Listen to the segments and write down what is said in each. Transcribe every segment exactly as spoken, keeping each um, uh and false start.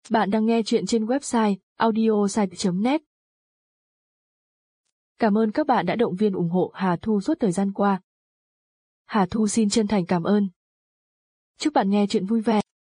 Bạn đang nghe chuyện trên website audiosite chấm net. Cảm ơn các bạn đã động viên ủng hộ Hà Thu suốt thời gian qua. Hà Thu xin chân thành cảm ơn. Chúc bạn nghe chuyện vui vẻ.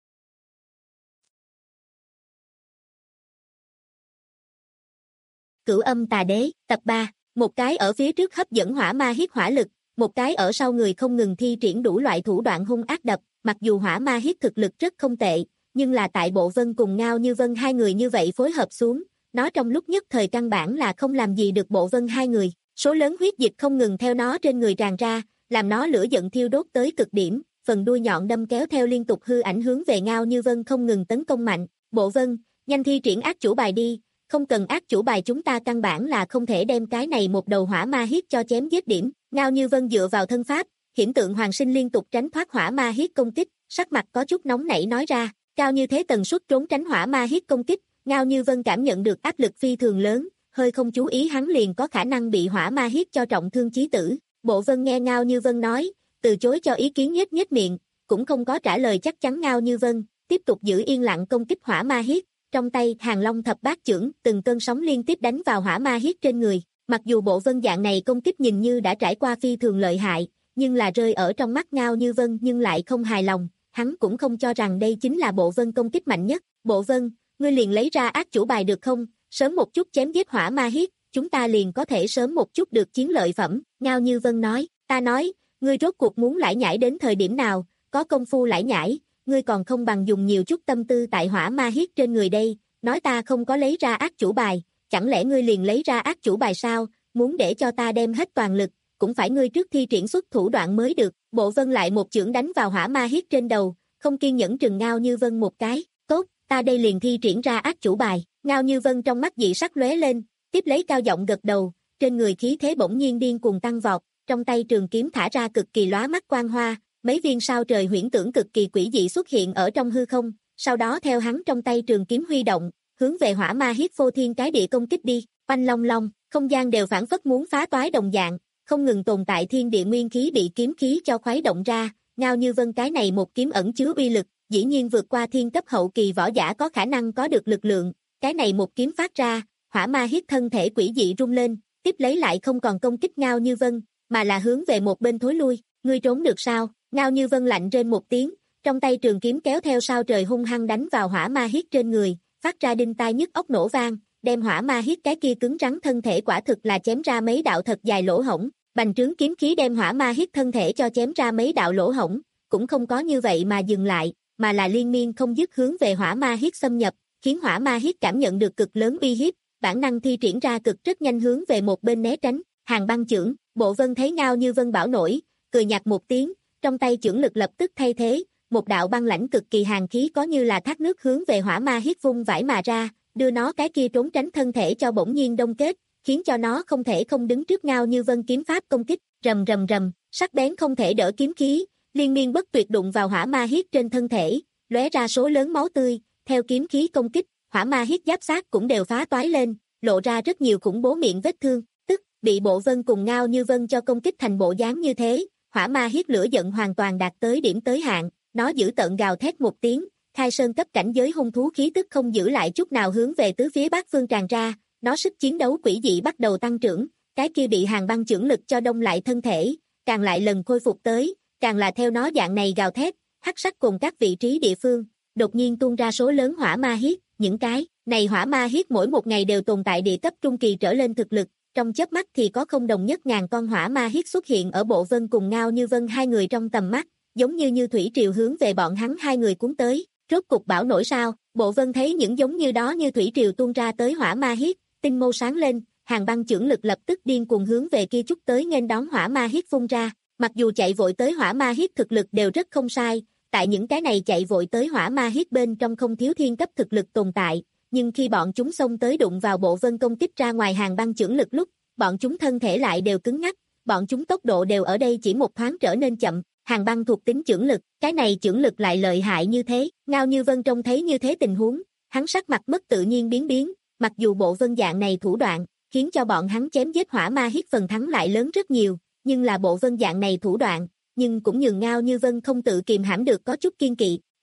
Cửu âm tà đế, tập ba, một cái ở phía trước hấp dẫn hỏa ma hiết hỏa lực, một cái ở sau người không ngừng thi triển đủ loại thủ đoạn hung ác đập, mặc dù hỏa ma hiết thực lực rất không tệ, nhưng là tại Bộ Vân cùng Ngao Như Vân hai người như vậy phối hợp xuống, nó trong lúc nhất thời căn bản là không làm gì được Bộ Vân hai người, số lớn huyết dịch không ngừng theo nó trên người tràn ra, làm nó lửa giận thiêu đốt tới cực điểm, phần đuôi nhọn đâm kéo theo liên tục hư ảnh hướng về Ngao Như Vân không ngừng tấn công mạnh, Bộ Vân, nhanh thi triển ác chủ bài đi. Không cần ác chủ bài chúng ta căn bản là không thể đem cái này một đầu hỏa ma hiết cho chém giết điểm. Ngao Như Vân dựa vào thân pháp, hiển tượng hoàng sinh liên tục tránh thoát hỏa ma hiết công kích, sắc mặt có chút nóng nảy nói ra, cao như thế tần suất trốn tránh hỏa ma hiết công kích, Ngao Như Vân cảm nhận được áp lực phi thường lớn, hơi không chú ý hắn liền có khả năng bị hỏa ma hiết cho trọng thương chí tử. Bộ Vân nghe Ngao Như Vân nói, từ chối cho ý kiến nhếch nhếch miệng, cũng không có trả lời chắc chắn. Ngao Như Vân tiếp tục giữ yên lặng công kích hỏa ma hiết. Trong tay Hàng Long thập bát chưởng, từng cơn sóng liên tiếp đánh vào hỏa ma hiết trên người. Mặc dù Bộ Vân dạng này công kích nhìn như đã trải qua phi thường lợi hại, nhưng là rơi ở trong mắt Ngao Như Vân nhưng lại không hài lòng. Hắn cũng không cho rằng đây chính là Bộ Vân công kích mạnh nhất. Bộ Vân, ngươi liền lấy ra ác chủ bài được không? Sớm một chút chém giết hỏa ma hiết, chúng ta liền có thể sớm một chút được chiến lợi phẩm. Ngao Như Vân nói, ta nói, ngươi rốt cuộc muốn lải nhải đến thời điểm nào? Có công phu lải nhải, ngươi còn không bằng dùng nhiều chút tâm tư tại hỏa ma hiết trên người đây. Nói ta không có lấy ra ác chủ bài, chẳng lẽ ngươi liền lấy ra ác chủ bài sao? Muốn để cho ta đem hết toàn lực, cũng phải ngươi trước thi triển xuất thủ đoạn mới được. Bộ Vân lại một chưởng đánh vào hỏa ma hiết trên đầu, không kiên nhẫn trừng Ngao Như Vân một cái. Tốt, ta đây liền thi triển ra ác chủ bài. Ngao Như Vân trong mắt dị sắc lóe lên, tiếp lấy cao giọng gật đầu, trên người khí thế bỗng nhiên điên cuồng tăng vọt, trong tay trường kiếm thả ra cực kỳ lóa mắt quang hoa, mấy viên sao trời huyễn tưởng cực kỳ quỷ dị xuất hiện ở trong hư không. Sau đó theo hắn trong tay trường kiếm huy động, hướng về hỏa ma hiết phô thiên cái địa công kích đi. Oanh long long, không gian đều phản phất muốn phá toái đồng dạng, không ngừng tồn tại thiên địa nguyên khí bị kiếm khí cho khuấy động ra. Ngao Như Vân cái này một kiếm ẩn chứa uy lực, dĩ nhiên vượt qua thiên cấp hậu kỳ võ giả có khả năng có được lực lượng. Cái này một kiếm phát ra, hỏa ma hiết thân thể quỷ dị rung lên, tiếp lấy lại không còn công kích Ngao Như Vân, mà là hướng về một bên thối lui. Ngươi trốn được sao? Ngao Như Vân lạnh rên một tiếng, trong tay trường kiếm kéo theo sao trời hung hăng đánh vào hỏa ma hiết trên người, phát ra đinh tai nhức óc nổ vang, đem hỏa ma hiết cái kia cứng rắn thân thể quả thực là chém ra mấy đạo thật dài lỗ hổng. Bành trướng kiếm khí đem hỏa ma hiết thân thể cho chém ra mấy đạo lỗ hổng, cũng không có như vậy mà dừng lại, mà là liên miên không dứt hướng về hỏa ma hiết xâm nhập, khiến hỏa ma hiết cảm nhận được cực lớn uy hiếp, bản năng thi triển ra cực rất nhanh hướng về một bên né tránh. Hàng băng chưởng. Bộ Vân thấy Ngao Như Vân bảo nổi, cười nhạt một tiếng, trong tay chưởng lực lập tức thay thế, một đạo băng lãnh cực kỳ hàn khí có như là thác nước hướng về hỏa ma hiết vung vãi mà ra, đưa nó cái kia trốn tránh thân thể cho bỗng nhiên đông kết, khiến cho nó không thể không đứng trước Ngao Như Vân kiếm pháp công kích. Rầm rầm rầm, sắc bén không thể đỡ kiếm khí, liên miên bất tuyệt đụng vào hỏa ma hiết trên thân thể, lóe ra số lớn máu tươi. Theo kiếm khí công kích, hỏa ma hiết giáp xác cũng đều phá toái lên, lộ ra rất nhiều khủng bố miệng vết thương, tức bị Bộ Vân cùng Ngao Như Vân cho công kích thành bộ dáng như thế. Hỏa ma hiết lửa giận hoàn toàn đạt tới điểm tới hạn, nó giữ tợn gào thét một tiếng, khai sơn cấp cảnh giới hung thú khí tức không giữ lại chút nào hướng về tứ phía bát phương tràn ra, nó sức chiến đấu quỷ dị bắt đầu tăng trưởng, cái kia bị hàng băng chưởng lực cho đông lại thân thể, càng lại lần khôi phục tới, càng là theo nó dạng này gào thét, hắc sắc cùng các vị trí địa phương, đột nhiên tuôn ra số lớn hỏa ma hiết, những cái này hỏa ma hiết mỗi một ngày đều tồn tại địa cấp trung kỳ trở lên thực lực. Trong chớp mắt thì có không đồng nhất ngàn con hỏa ma hiết xuất hiện ở Bộ Vân cùng Ngao Như Vân hai người trong tầm mắt, giống như như thủy triều hướng về bọn hắn hai người cuốn tới. Rốt cục bảo nổi sao? Bộ Vân thấy những giống như đó như thủy triều tuôn ra tới hỏa ma hiết, tinh mâu sáng lên, hàng băng chưởng lực lập tức điên cuồng hướng về kia chút tới nghênh đón hỏa ma hiết phun ra. Mặc dù chạy vội tới hỏa ma hiết thực lực đều rất không sai, tại những cái này chạy vội tới hỏa ma hiết bên trong không thiếu thiên cấp thực lực tồn tại, nhưng khi bọn chúng xông tới đụng vào Bộ Vân công kích ra ngoài hàng băng chưởng lực lúc, bọn chúng thân thể lại đều cứng ngắc, bọn chúng tốc độ đều ở đây chỉ một thoáng trở nên chậm. Hàng băng thuộc tính chưởng lực, cái này chưởng lực lại lợi hại như thế. Ngao Như Vân trông thấy như thế tình huống, hắn sắc mặt mất tự nhiên biến biến, mặc dù Bộ Vân dạng này thủ đoạn, khiến cho bọn hắn chém giết hỏa ma hiết phần thắng lại lớn rất nhiều, nhưng là Bộ Vân dạng này thủ đoạn, nhưng cũng nhường Ngao Như Vân không tự kìm hãm được có chút kiên kỵ.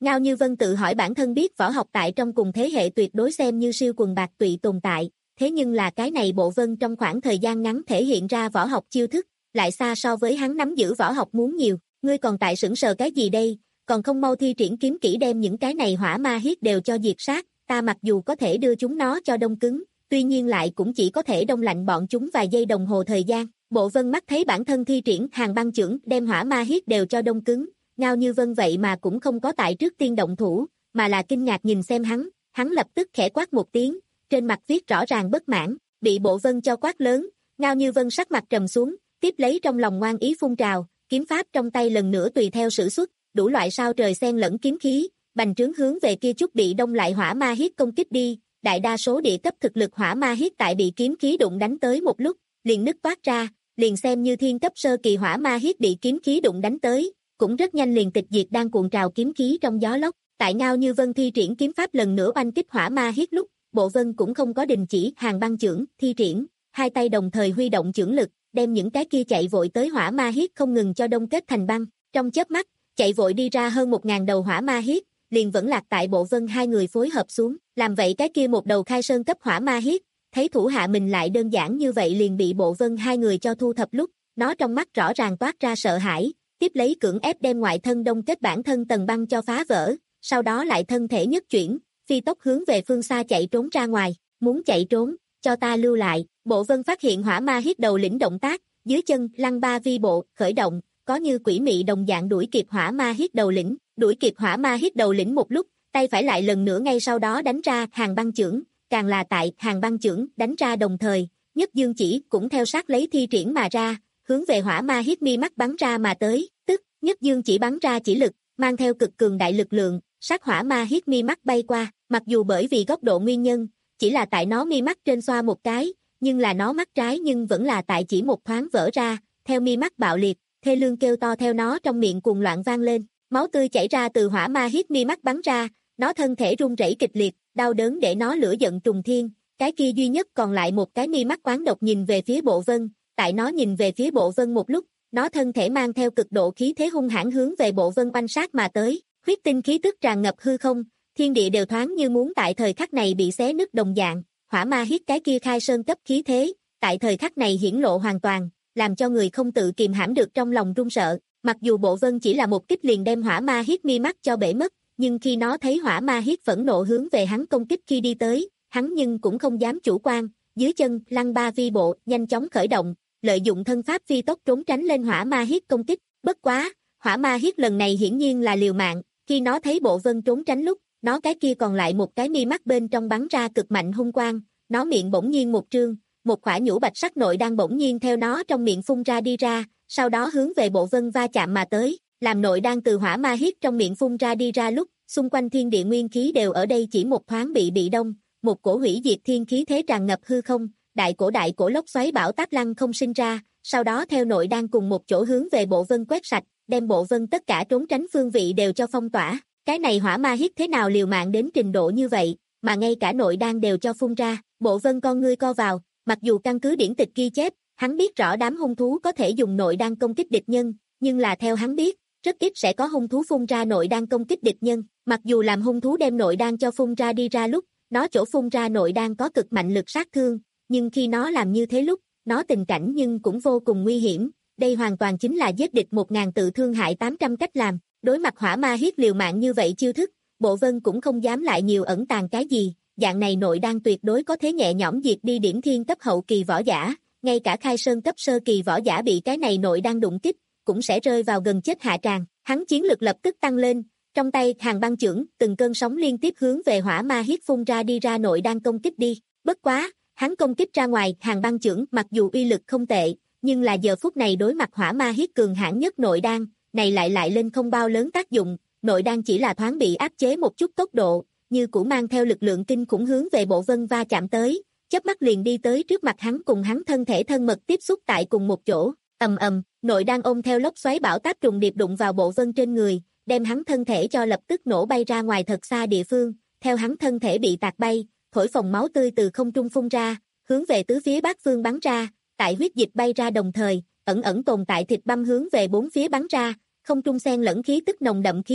Ngao Như Vân tự hỏi bản thân biết võ học tại trong cùng thế hệ tuyệt đối xem như siêu quần bạc tụy tồn tại, thế nhưng là cái này Bộ Vân trong khoảng thời gian ngắn thể hiện ra võ học chiêu thức, lại xa so với hắn nắm giữ võ học muốn nhiều, ngươi còn tại sững sờ cái gì đây, còn không mau thi triển kiếm kỹ đem những cái này hỏa ma hiết đều cho diệt sát, ta mặc dù có thể đưa chúng nó cho đông cứng, tuy nhiên lại cũng chỉ có thể đông lạnh bọn chúng vài giây đồng hồ thời gian. Bộ Vân mắt thấy bản thân thi triển Hàn băng chưởng đem hỏa ma hiết đều cho đông cứng, Ngao Như Vân vậy mà cũng không có tại trước tiên động thủ, mà là kinh ngạc nhìn xem hắn, hắn lập tức khẽ quát một tiếng, trên mặt viết rõ ràng bất mãn, bị Bộ Vân cho quát lớn, Ngao Như Vân sắc mặt trầm xuống, tiếp lấy trong lòng ngoan ý phun trào, kiếm pháp trong tay lần nữa tùy theo sử xuất, đủ loại sao trời xen lẫn kiếm khí, bành trướng hướng về kia chút bị đông lại hỏa ma hiết công kích đi, đại đa số địa cấp thực lực hỏa ma hiết tại bị kiếm khí đụng đánh tới một lúc, liền nứt toát ra, liền xem như thiên cấp sơ kỳ hỏa ma hiết bị kiếm khí đụng đánh tới, cũng rất nhanh liền tịch diệt đang cuộn trào kiếm khí trong gió lốc. Tại Ngao Như Vân thi triển kiếm pháp lần nữa oanh kích hỏa ma hiết lúc, Bộ Vân cũng không có đình chỉ Hàn băng chưởng thi triển, hai tay đồng thời huy động chưởng lực, đem những cái kia chạy vội tới hỏa ma hiết không ngừng cho đông kết thành băng. Trong chớp mắt, chạy vội đi ra hơn một ngàn đầu hỏa ma hiết, liền vẫn lạc tại Bộ Vân hai người phối hợp xuống, làm vậy cái kia một đầu khai sơn cấp hỏa ma hiết, thấy thủ hạ mình lại đơn giản như vậy liền bị Bộ Vân hai người cho thu thập lúc, nó trong mắt rõ ràng toát ra sợ hãi, tiếp lấy cưỡng ép đem ngoại thân đông kết bản thân tầng băng cho phá vỡ, sau đó lại thân thể nhất chuyển, phi tốc hướng về phương xa chạy trốn ra ngoài, muốn chạy trốn, cho ta lưu lại. Bộ Vân phát hiện hỏa ma hiết đầu lĩnh động tác, dưới chân lăng ba vi bộ khởi động, có như quỷ mị đồng dạng đuổi kịp hỏa ma hiết đầu lĩnh, đuổi kịp hỏa ma hiết đầu lĩnh một lúc, tay phải lại lần nữa ngay sau đó đánh ra Hàn băng chưởng, càng là tại Hàn băng chưởng đánh ra đồng thời, Nhất Dương chỉ cũng theo sát lấy thi triển mà ra, hướng về hỏa ma hiết mi mắt bắn ra mà tới, tức Nhất Dương chỉ bắn ra chỉ lực, mang theo cực cường đại lực lượng, sát hỏa ma hiết mi mắt bay qua, mặc dù bởi vì góc độ nguyên nhân, chỉ là tại nó mi mắt trên xoa một cái, nhưng là nó mắt trái nhưng vẫn là tại chỉ một thoáng vỡ ra, theo mi mắt bạo liệt, thê lương kêu to theo nó trong miệng cuồng loạn vang lên, máu tươi chảy ra từ hỏa ma hiết mi mắt bắn ra, nó thân thể run rẩy kịch liệt, đau đớn để nó lửa giận trùng thiên, cái kia duy nhất còn lại một cái mi mắt quán độc nhìn về phía Bộ Vân, tại nó nhìn về phía Bộ Vân một lúc, nó thân thể mang theo cực độ khí thế hung hãn hướng về Bộ Vân oanh sát mà tới, huyết tinh khí tức tràn ngập hư không, thiên địa đều thoáng như muốn tại thời khắc này bị xé nứt đồng dạng, hỏa ma hiết cái kia khai sơn cấp khí thế, tại thời khắc này hiển lộ hoàn toàn, làm cho người không tự kìm hãm được trong lòng run sợ, mặc dù Bộ Vân chỉ là một kích liền đem hỏa ma hiết mi mắt cho bể mất, nhưng khi nó thấy hỏa ma hiết phẫn nộ hướng về hắn công kích khi đi tới, hắn nhưng cũng không dám chủ quan, dưới chân lăng ba vi bộ nhanh chóng khởi động, lợi dụng thân pháp phi tốc trốn tránh lên hỏa ma hiết công kích, bất quá, hỏa ma hiết lần này hiển nhiên là liều mạng, khi nó thấy Bộ Vân trốn tránh lúc, nó cái kia còn lại một cái mi mắt bên trong bắn ra cực mạnh hung quang, nó miệng bỗng nhiên một trương, một khỏa nhũ bạch sắc nội đang bỗng nhiên theo nó trong miệng phun ra đi ra, sau đó hướng về Bộ Vân va chạm mà tới, làm nội đang từ hỏa ma hiết trong miệng phun ra đi ra lúc, xung quanh thiên địa nguyên khí đều ở đây chỉ một thoáng bị bị đông, một cổ hủy diệt thiên khí thế tràn ngập hư không, đại cổ đại cổ lốc xoáy bão táp lăng không sinh ra, sau đó theo nội đang cùng một chỗ hướng về Bộ Vân quét sạch, đem Bộ Vân tất cả trốn tránh phương vị đều cho phong tỏa. Cái này hỏa ma hiết thế nào liều mạng đến trình độ như vậy, mà ngay cả nội đan đều cho phun ra, Bộ Vân con ngươi co vào, mặc dù căn cứ điển tịch ghi chép, hắn biết rõ đám hung thú có thể dùng nội đan công kích địch nhân, nhưng là theo hắn biết, rất ít sẽ có hung thú phun ra nội đan công kích địch nhân, mặc dù làm hung thú đem nội đan cho phun ra đi ra lúc, nó chỗ phun ra nội đan có cực mạnh lực sát thương, nhưng khi nó làm như thế lúc, nó tình cảnh nhưng cũng vô cùng nguy hiểm, đây hoàn toàn chính là giết địch một ngàn tự thương hại tám trăm cách làm. Đối mặt hỏa ma hiết liều mạng như vậy chiêu thức, Bộ Vân cũng không dám lại nhiều ẩn tàng cái gì, dạng này nội đan tuyệt đối có thể nhẹ nhõm diệt đi điểm thiên cấp hậu kỳ võ giả, ngay cả khai sơn cấp sơ kỳ võ giả bị cái này nội đan đụng kích, cũng sẽ rơi vào gần chết hạ tràng. Hắn chiến lực lập tức tăng lên, trong tay Hàn băng chưởng, từng cơn sóng liên tiếp hướng về hỏa ma hiết phun ra đi ra nội đan công kích đi. Bất quá, hắn công kích ra ngoài, Hàn băng chưởng mặc dù uy lực không tệ, nhưng là giờ phút này đối mặt hỏa ma hiết cường hãn nhất nội đan, này lại lại lên không bao lớn tác dụng, nội đan chỉ là thoáng bị áp chế một chút tốc độ, như cũ mang theo lực lượng kinh khủng hướng về Bộ Vân va chạm tới, chớp mắt liền đi tới trước mặt hắn cùng hắn thân thể thân mật tiếp xúc tại cùng một chỗ, ầm ầm, nội đan ôm theo lốc xoáy bão táp trùng điệp đụng vào Bộ Vân trên người, đem hắn thân thể cho lập tức nổ bay ra ngoài thật xa địa phương, theo hắn thân thể bị tạc bay, thổi phồng máu tươi từ không trung phun ra, hướng về tứ phía bát phương bắn ra, tại huyết dịch bay ra đồng thời, ẩn ẩn tồn tại thịt băm hướng về bốn phía bắn ra, không trung xen lẫn khí tức nồng đậm khí tức,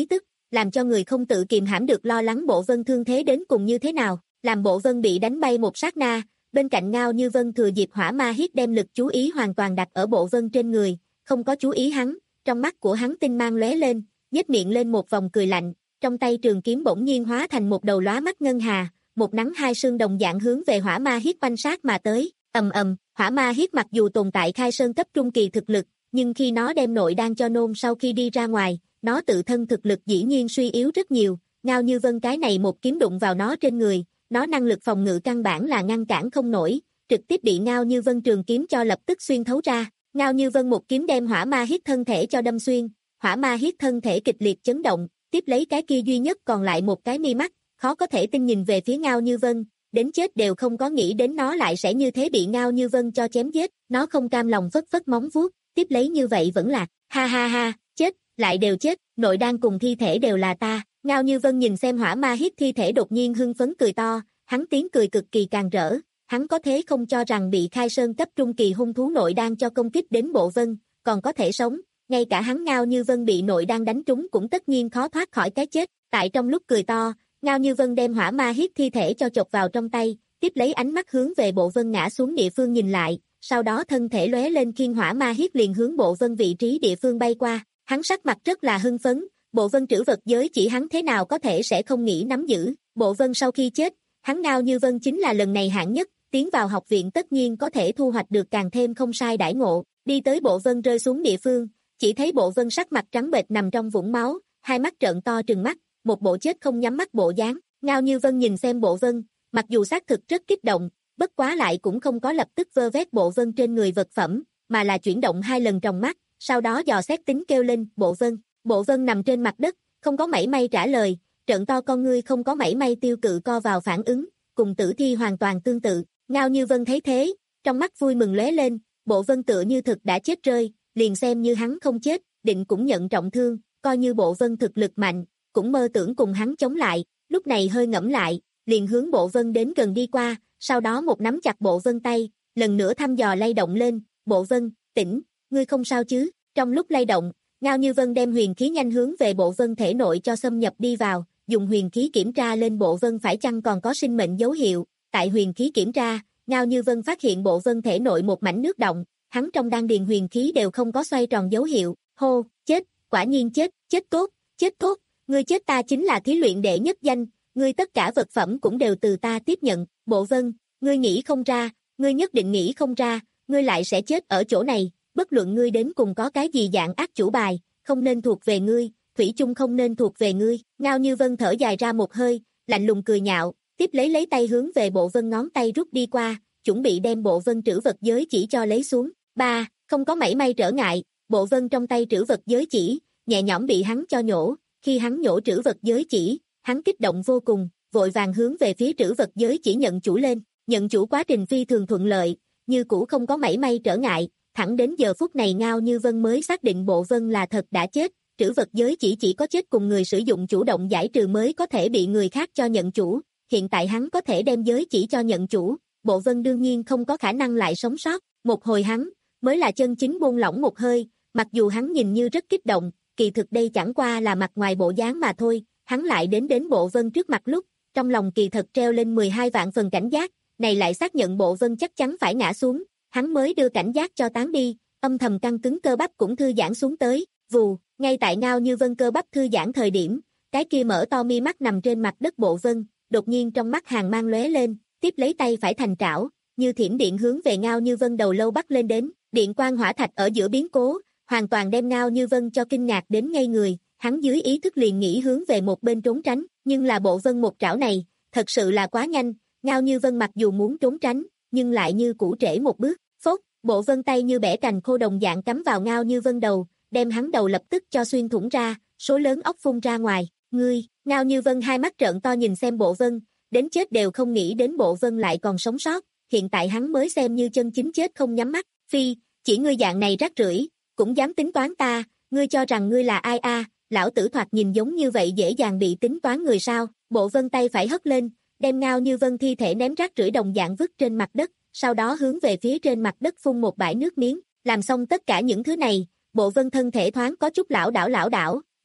làm cho người không tự kìm hãm được lo lắng Bộ Vân thương thế đến cùng như thế nào. Làm Bộ Vân bị đánh bay một sát na, bên cạnh Ngao Như Vân thừa dịp hỏa ma hiết đem lực chú ý hoàn toàn đặt ở Bộ Vân trên người, không có chú ý hắn, trong mắt của hắn tinh mang lóe lên, nhếch miệng lên một vòng cười lạnh, trong tay trường kiếm bỗng nhiên hóa thành một đầu lóa mắt ngân hà, một nắng hai sương đồng dạng hướng về hỏa ma hiết quanh sát mà tới. Ầm ầm, hỏa ma hiết mặc dù tồn tại khai sơn cấp trung kỳ thực lực, nhưng khi nó đem nội đan cho nôn sau khi đi ra ngoài, nó tự thân thực lực dĩ nhiên suy yếu rất nhiều. Ngao Như Vân cái này một kiếm đụng vào nó trên người, nó năng lực phòng ngự căn bản là ngăn cản không nổi, trực tiếp bị Ngao Như Vân trường kiếm cho lập tức xuyên thấu ra. Ngao Như Vân một kiếm đem hỏa ma hiết thân thể cho đâm xuyên, hỏa ma hiết thân thể kịch liệt chấn động, tiếp lấy cái kia duy nhất còn lại một cái mi mắt, khó có thể tin nhìn về phía Ngao Như Vân, đến chết đều không có nghĩ đến nó lại sẽ như thế bị Ngao Như Vân cho chém giết, nó không cam lòng phất phất móng vuốt, tiếp lấy như vậy vẫn là, ha ha ha, chết, lại đều chết, nội đan cùng thi thể đều là ta. Ngao Như Vân nhìn xem hỏa ma hiết thi thể đột nhiên hưng phấn cười to, hắn tiếng cười cực kỳ càng rỡ, hắn có thế không cho rằng bị khai sơn cấp trung kỳ hung thú nội đan cho công kích đến Bộ Vân, còn có thể sống, ngay cả hắn Ngao Như Vân bị nội đan đánh trúng cũng tất nhiên khó thoát khỏi cái chết. Tại trong lúc cười to, Ngao Như Vân đem hỏa ma hiết thi thể cho chộp vào trong tay, tiếp lấy ánh mắt hướng về Bộ Vân ngã xuống địa phương nhìn lại, sau đó thân thể lóe lên khiên hỏa ma hiết liền hướng Bộ Vân vị trí địa phương bay qua, hắn sắc mặt rất là hưng phấn, Bộ Vân trữ vật giới chỉ hắn thế nào có thể sẽ không nghĩ nắm giữ. Bộ Vân sau khi chết, hắn Ngao Như Vân chính là lần này hạng nhất, tiến vào học viện tất nhiên có thể thu hoạch được càng thêm không sai đãi ngộ. Đi tới Bộ Vân rơi xuống địa phương, chỉ thấy Bộ Vân sắc mặt trắng bệch nằm trong vũng máu, hai mắt trợn to trừng mắt, một bộ chết không nhắm mắt bộ dáng. Ngao Như Vân nhìn xem Bộ Vân, mặc dù xác thực rất kích động, bất quá lại cũng không có lập tức vơ vét Bộ Vân trên người vật phẩm, mà là chuyển động hai lần trong mắt, sau đó dò xét tính kêu lên, Bộ Vân. Bộ Vân nằm trên mặt đất, không có mảy may trả lời, trợn to con ngươi không có mảy may tiêu cự co vào phản ứng, cùng tử thi hoàn toàn tương tự. Ngao Như Vân thấy thế, trong mắt vui mừng lóe lên, Bộ Vân tựa như thực đã chết rơi, liền xem như hắn không chết, định cũng nhận trọng thương, coi như Bộ Vân thực lực mạnh, cũng mơ tưởng cùng hắn chống lại, lúc này hơi ngẫm lại, liền hướng Bộ Vân đến gần đi qua, sau đó một nắm chặt Bộ Vân tay, lần nữa thăm dò lay động lên, Bộ Vân, tỉnh, ngươi không sao chứ? Trong lúc lay động, Ngao Như Vân đem huyền khí nhanh hướng về Bộ Vân thể nội cho xâm nhập đi vào, dùng huyền khí kiểm tra lên Bộ Vân phải chăng còn có sinh mệnh dấu hiệu. Tại huyền khí kiểm tra, Ngao Như Vân phát hiện Bộ Vân thể nội một mảnh nước động, hắn trong đan điền huyền khí đều không có xoay tròn dấu hiệu. Hô, chết, quả nhiên chết, chết tốt, chết tốt, ngươi chết ta chính là thí luyện đệ nhất danh, ngươi tất cả vật phẩm cũng đều từ ta tiếp nhận. Bộ Vân, ngươi nghĩ không ra, ngươi nhất định nghĩ không ra, ngươi lại sẽ chết ở chỗ này. Bất luận ngươi đến cùng có cái gì dạng ác chủ bài, không nên thuộc về ngươi, thủy chung không nên thuộc về ngươi. Ngao Như Vân thở dài ra một hơi, lạnh lùng cười nhạo, tiếp lấy lấy tay hướng về Bộ Vân ngón tay rút đi qua, chuẩn bị đem Bộ Vân trữ vật giới chỉ cho lấy xuống. Ba, không có mảy may trở ngại, Bộ Vân trong tay trữ vật giới chỉ, nhẹ nhõm bị hắn cho nhổ, khi hắn nhổ trữ vật giới chỉ, hắn kích động vô cùng, vội vàng hướng về phía trữ vật giới chỉ nhận chủ lên, nhận chủ quá trình phi thường thuận lợi, như cũ không có mảy may trở ngại. Thẳng đến giờ phút này Ngao Như Vân mới xác định Bộ Vân là thật đã chết, trữ vật giới chỉ chỉ có chết cùng người sử dụng chủ động giải trừ mới có thể bị người khác cho nhận chủ, hiện tại hắn có thể đem giới chỉ cho nhận chủ, Bộ Vân đương nhiên không có khả năng lại sống sót. Một hồi hắn mới là chân chính buông lỏng một hơi, mặc dù hắn nhìn như rất kích động, kỳ thực đây chẳng qua là mặt ngoài bộ dáng mà thôi, hắn lại đến đến Bộ Vân trước mặt lúc, trong lòng kỳ thật treo lên mười hai vạn phần cảnh giác, này lại xác nhận Bộ Vân chắc chắn phải ngã xuống. Hắn mới đưa cảnh giác cho tán đi, âm thầm căng cứng cơ bắp cũng thư giãn xuống tới, vù, ngay tại Ngao Như Vân cơ bắp thư giãn thời điểm, cái kia mở to mi mắt nằm trên mặt đất Bộ Vân, đột nhiên trong mắt hàng mang lóe lên, tiếp lấy tay phải thành trảo, như thiểm điện hướng về Ngao Như Vân đầu lâu bắt lên đến, điện quang hỏa thạch ở giữa biến cố, hoàn toàn đem Ngao Như Vân cho kinh ngạc đến ngây người, hắn dưới ý thức liền nghĩ hướng về một bên trốn tránh, nhưng là Bộ Vân một trảo này, thật sự là quá nhanh, Ngao Như Vân mặc dù muốn trốn tránh, nhưng lại như cũ trễ một bước, phốt, Bộ Vân tay như bẻ cành khô đồng dạng cắm vào Ngao Như Vân đầu, đem hắn đầu lập tức cho xuyên thủng ra, số lớn óc phun ra ngoài, ngươi, Ngao Như Vân hai mắt trợn to nhìn xem Bộ Vân, đến chết đều không nghĩ đến Bộ Vân lại còn sống sót, hiện tại hắn mới xem như chân chính chết không nhắm mắt, phi, chỉ ngươi dạng này rác rưởi, cũng dám tính toán ta, ngươi cho rằng ngươi là ai a? Lão tử thoạt nhìn giống như vậy dễ dàng bị tính toán người sao? Bộ Vân tay phải hất lên, đem Ngao Như Vân thi thể ném rác rưởi đồng dạng vứt trên mặt đất, sau đó hướng về phía trên mặt đất phun một bãi nước miếng, làm xong tất cả những thứ này, Bộ Vân thân thể thoáng có chút lảo đảo lảo đảo,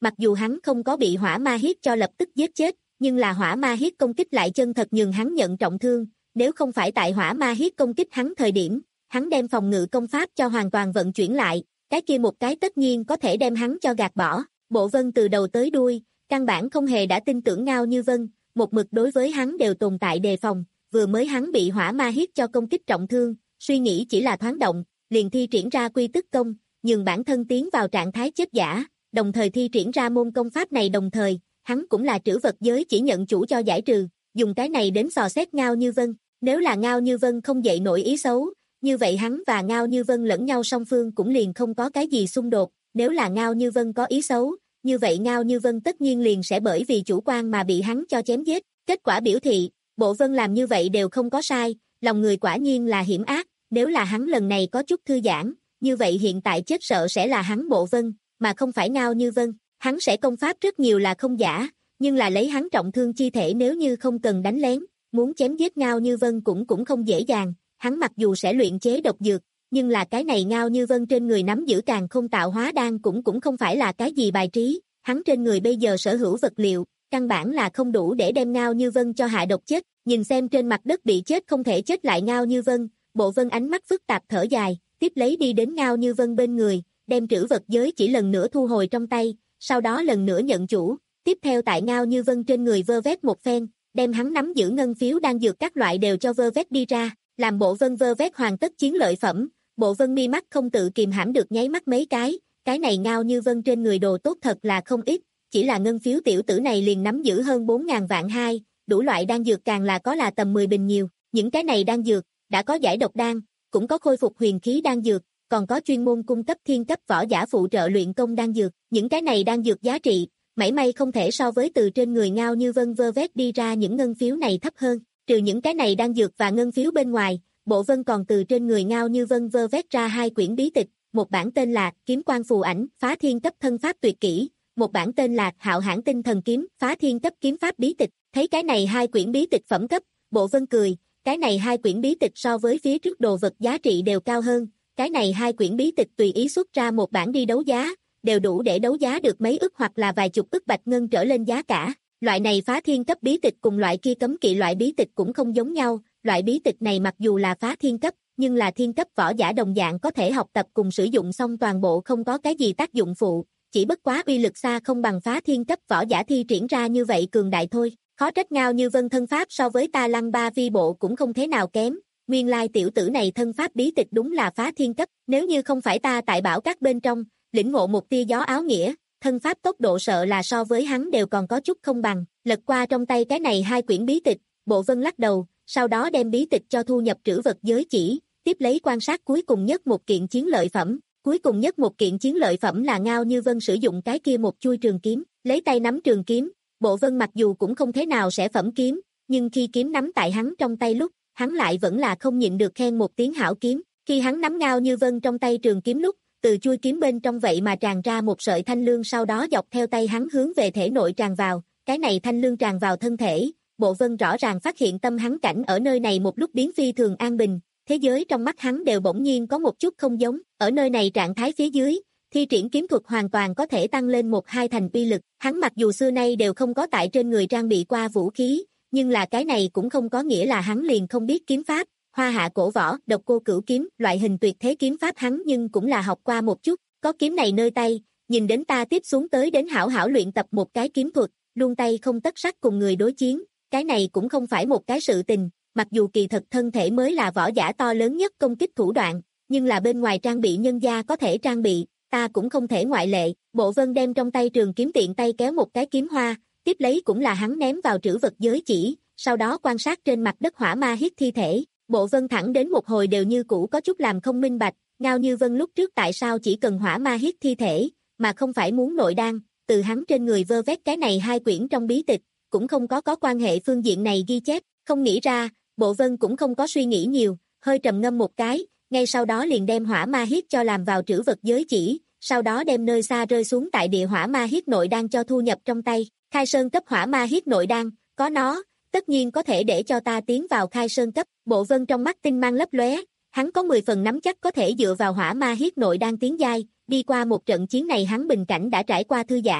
Mặc dù hắn không có bị hỏa ma hiết cho lập tức giết chết, nhưng là hỏa ma hiết công kích lại chân thật nhường hắn nhận trọng thương, nếu không phải tại hỏa ma hiết công kích hắn thời điểm, hắn đem phòng ngự công pháp cho hoàn toàn vận chuyển lại, cái kia một cái tất nhiên có thể đem hắn cho gạt bỏ. Bộ Vân từ đầu tới đuôi, căn bản không hề đã tin tưởng Ngao Như Vân, một mực đối với hắn đều tồn tại đề phòng, vừa mới hắn bị hỏa ma hiết cho công kích trọng thương, suy nghĩ chỉ là thoáng động, liền thi triển ra quy tức công, nhường bản thân tiến vào trạng thái chết giả, đồng thời thi triển ra môn công pháp này đồng thời, hắn cũng là trữ vật giới chỉ nhận chủ cho giải trừ, dùng cái này đến dò xét Ngao Như Vân, nếu là Ngao Như Vân không dậy nổi ý xấu, như vậy hắn và Ngao Như Vân lẫn nhau song phương cũng liền không có cái gì xung đột, nếu là Ngao Như Vân có ý xấu, như vậy Ngao Như Vân tất nhiên liền sẽ bởi vì chủ quan mà bị hắn cho chém giết, kết quả biểu thị, Bộ Vân làm như vậy đều không có sai, lòng người quả nhiên là hiểm ác, nếu là hắn lần này có chút thư giãn, như vậy hiện tại chết sợ sẽ là hắn Bộ Vân, mà không phải Ngao Như Vân, hắn sẽ công pháp rất nhiều là không giả, nhưng là lấy hắn trọng thương chi thể nếu như không cần đánh lén, muốn chém giết Ngao Như Vân cũng cũng không dễ dàng, hắn mặc dù sẽ luyện chế độc dược, nhưng là cái này Ngao Như Vân trên người nắm giữ càng không tạo hóa đan cũng cũng không phải là cái gì bài trí, hắn trên người bây giờ sở hữu vật liệu, căn bản là không đủ để đem Ngao Như Vân cho hạ độc chết, nhìn xem trên mặt đất bị chết không thể chết lại Ngao Như Vân, Bộ Vân ánh mắt phức tạp thở dài, tiếp lấy đi đến Ngao Như Vân bên người, đem trữ vật giới chỉ lần nữa thu hồi trong tay, sau đó lần nữa nhận chủ, tiếp theo tại Ngao Như Vân trên người vơ vét một phen, đem hắn nắm giữ ngân phiếu đan dược các loại đều cho vơ vét đi ra, làm Bộ Vân vơ vét hoàn tất chiến lợi phẩm, Bộ Vân mi mắt không tự kìm hãm được nháy mắt mấy cái, cái này Ngao Như Vân trên người đồ tốt thật là không ít, chỉ là ngân phiếu tiểu tử này liền nắm giữ hơn bốn ngàn vạn hai, đủ loại đan dược càng là có là tầm mười bình nhiều, những cái này đan dược, đã có giải độc đan, cũng có khôi phục huyền khí đan dược, còn có chuyên môn cung cấp thiên cấp võ giả phụ trợ luyện công đan dược, những cái này đan dược giá trị, mảy may không thể so với từ trên người Ngao Như Vân vơ vét đi ra những ngân phiếu này thấp hơn, trừ những cái này đan dược và ngân phiếu bên ngoài, Bộ Vân còn từ trên người Ngao Như Vân vơ vét ra hai quyển bí tịch, một bản tên là Kiếm Quan Phù Ảnh, phá thiên cấp thân pháp tuyệt kỹ, một bản tên là Hạo Hãn Tinh Thần Kiếm, phá thiên cấp kiếm pháp bí tịch, thấy cái này hai quyển bí tịch phẩm cấp, Bộ Vân cười, cái này hai quyển bí tịch so với phía trước đồ vật giá trị đều cao hơn, cái này hai quyển bí tịch tùy ý xuất ra một bản đi đấu giá, đều đủ để đấu giá được mấy ức hoặc là vài chục ức bạch ngân trở lên giá cả. Loại này phá thiên cấp bí tịch cùng loại kia cấm kỵ loại bí tịch cũng không giống nhau, loại bí tịch này mặc dù là phá thiên cấp, nhưng là thiên cấp võ giả đồng dạng có thể học tập cùng sử dụng xong toàn bộ không có cái gì tác dụng phụ, chỉ bất quá uy lực xa không bằng phá thiên cấp võ giả thi triển ra như vậy cường đại thôi. Khó trách Ngao Như Vân thân pháp so với ta Lăng Ba Vi Bộ cũng không thế nào kém, nguyên lai tiểu tử này thân pháp bí tịch đúng là phá thiên cấp, nếu như không phải ta tại bảo các bên trong, lĩnh ngộ một tia gió áo nghĩa, thân pháp tốc độ sợ là so với hắn đều còn có chút không bằng, lật qua trong tay cái này hai quyển bí tịch, Bộ Vân lắc đầu, sau đó đem bí tịch cho thu nhập trữ vật giới chỉ, tiếp lấy quan sát cuối cùng nhất một kiện chiến lợi phẩm, cuối cùng nhất một kiện chiến lợi phẩm là Ngao Như Vân sử dụng cái kia một chuôi trường kiếm, lấy tay nắm trường kiếm, Bộ Vân mặc dù cũng không thế nào sẽ phẩm kiếm, nhưng khi kiếm nắm tại hắn trong tay lúc, hắn lại vẫn là không nhịn được khen một tiếng hảo kiếm, khi hắn nắm Ngao Như Vân trong tay trường kiếm lúc, từ chuôi kiếm bên trong vậy mà tràn ra một sợi thanh lương sau đó dọc theo tay hắn hướng về thể nội tràn vào, cái này thanh lương tràn vào thân thể, Bộ Vân rõ ràng phát hiện tâm hắn cảnh ở nơi này một lúc biến phi thường an bình, thế giới trong mắt hắn đều bỗng nhiên có một chút không giống, ở nơi này trạng thái phía dưới, thi triển kiếm thuật hoàn toàn có thể tăng lên một hai thành uy lực, hắn mặc dù xưa nay đều không có tại trên người trang bị qua vũ khí, nhưng là cái này cũng không có nghĩa là hắn liền không biết kiếm pháp, hoa hạ cổ võ, độc cô cửu kiếm, loại hình tuyệt thế kiếm pháp hắn nhưng cũng là học qua một chút, có kiếm này nơi tay, nhìn đến ta tiếp xuống tới đến hảo hảo luyện tập một cái kiếm thuật, luôn tay không tất sắt cùng người đối chiến, cái này cũng không phải một cái sự tình, mặc dù kỳ thật thân thể mới là võ giả to lớn nhất công kích thủ đoạn, nhưng là bên ngoài trang bị nhân gia có thể trang bị, ta cũng không thể ngoại lệ, Bộ Vân đem trong tay trường kiếm tiện tay kéo một cái kiếm hoa, tiếp lấy cũng là hắn ném vào trữ vật giới chỉ, sau đó quan sát trên mặt đất hỏa ma hiết thi thể, Bộ Vân thẳng đến một hồi đều như cũ có chút làm không minh bạch, Ngao Như Vân lúc trước tại sao chỉ cần hỏa ma hiết thi thể, mà không phải muốn nội đan, từ hắn trên người vơ vét cái này hai quyển trong bí tịch, cũng không có có quan hệ phương diện này ghi chép, không nghĩ ra, Bộ Vân cũng không có suy nghĩ nhiều, hơi trầm ngâm một cái, ngay sau đó liền đem hỏa ma hiết cho làm vào trữ vật giới chỉ, sau đó đem nơi xa rơi xuống tại địa hỏa ma hiết nội đan cho thu nhập trong tay, khai sơn cấp hỏa ma hiết nội đan, có nó, tất nhiên có thể để cho ta tiến vào khai sơn cấp, Bộ Vân trong mắt tinh mang lấp lóe, hắn có mười phần nắm chắc có thể dựa vào hỏa ma hiết nội đan tiến giai, đi qua một trận chiến này hắn bình cảnh đã trải qua thư giãn,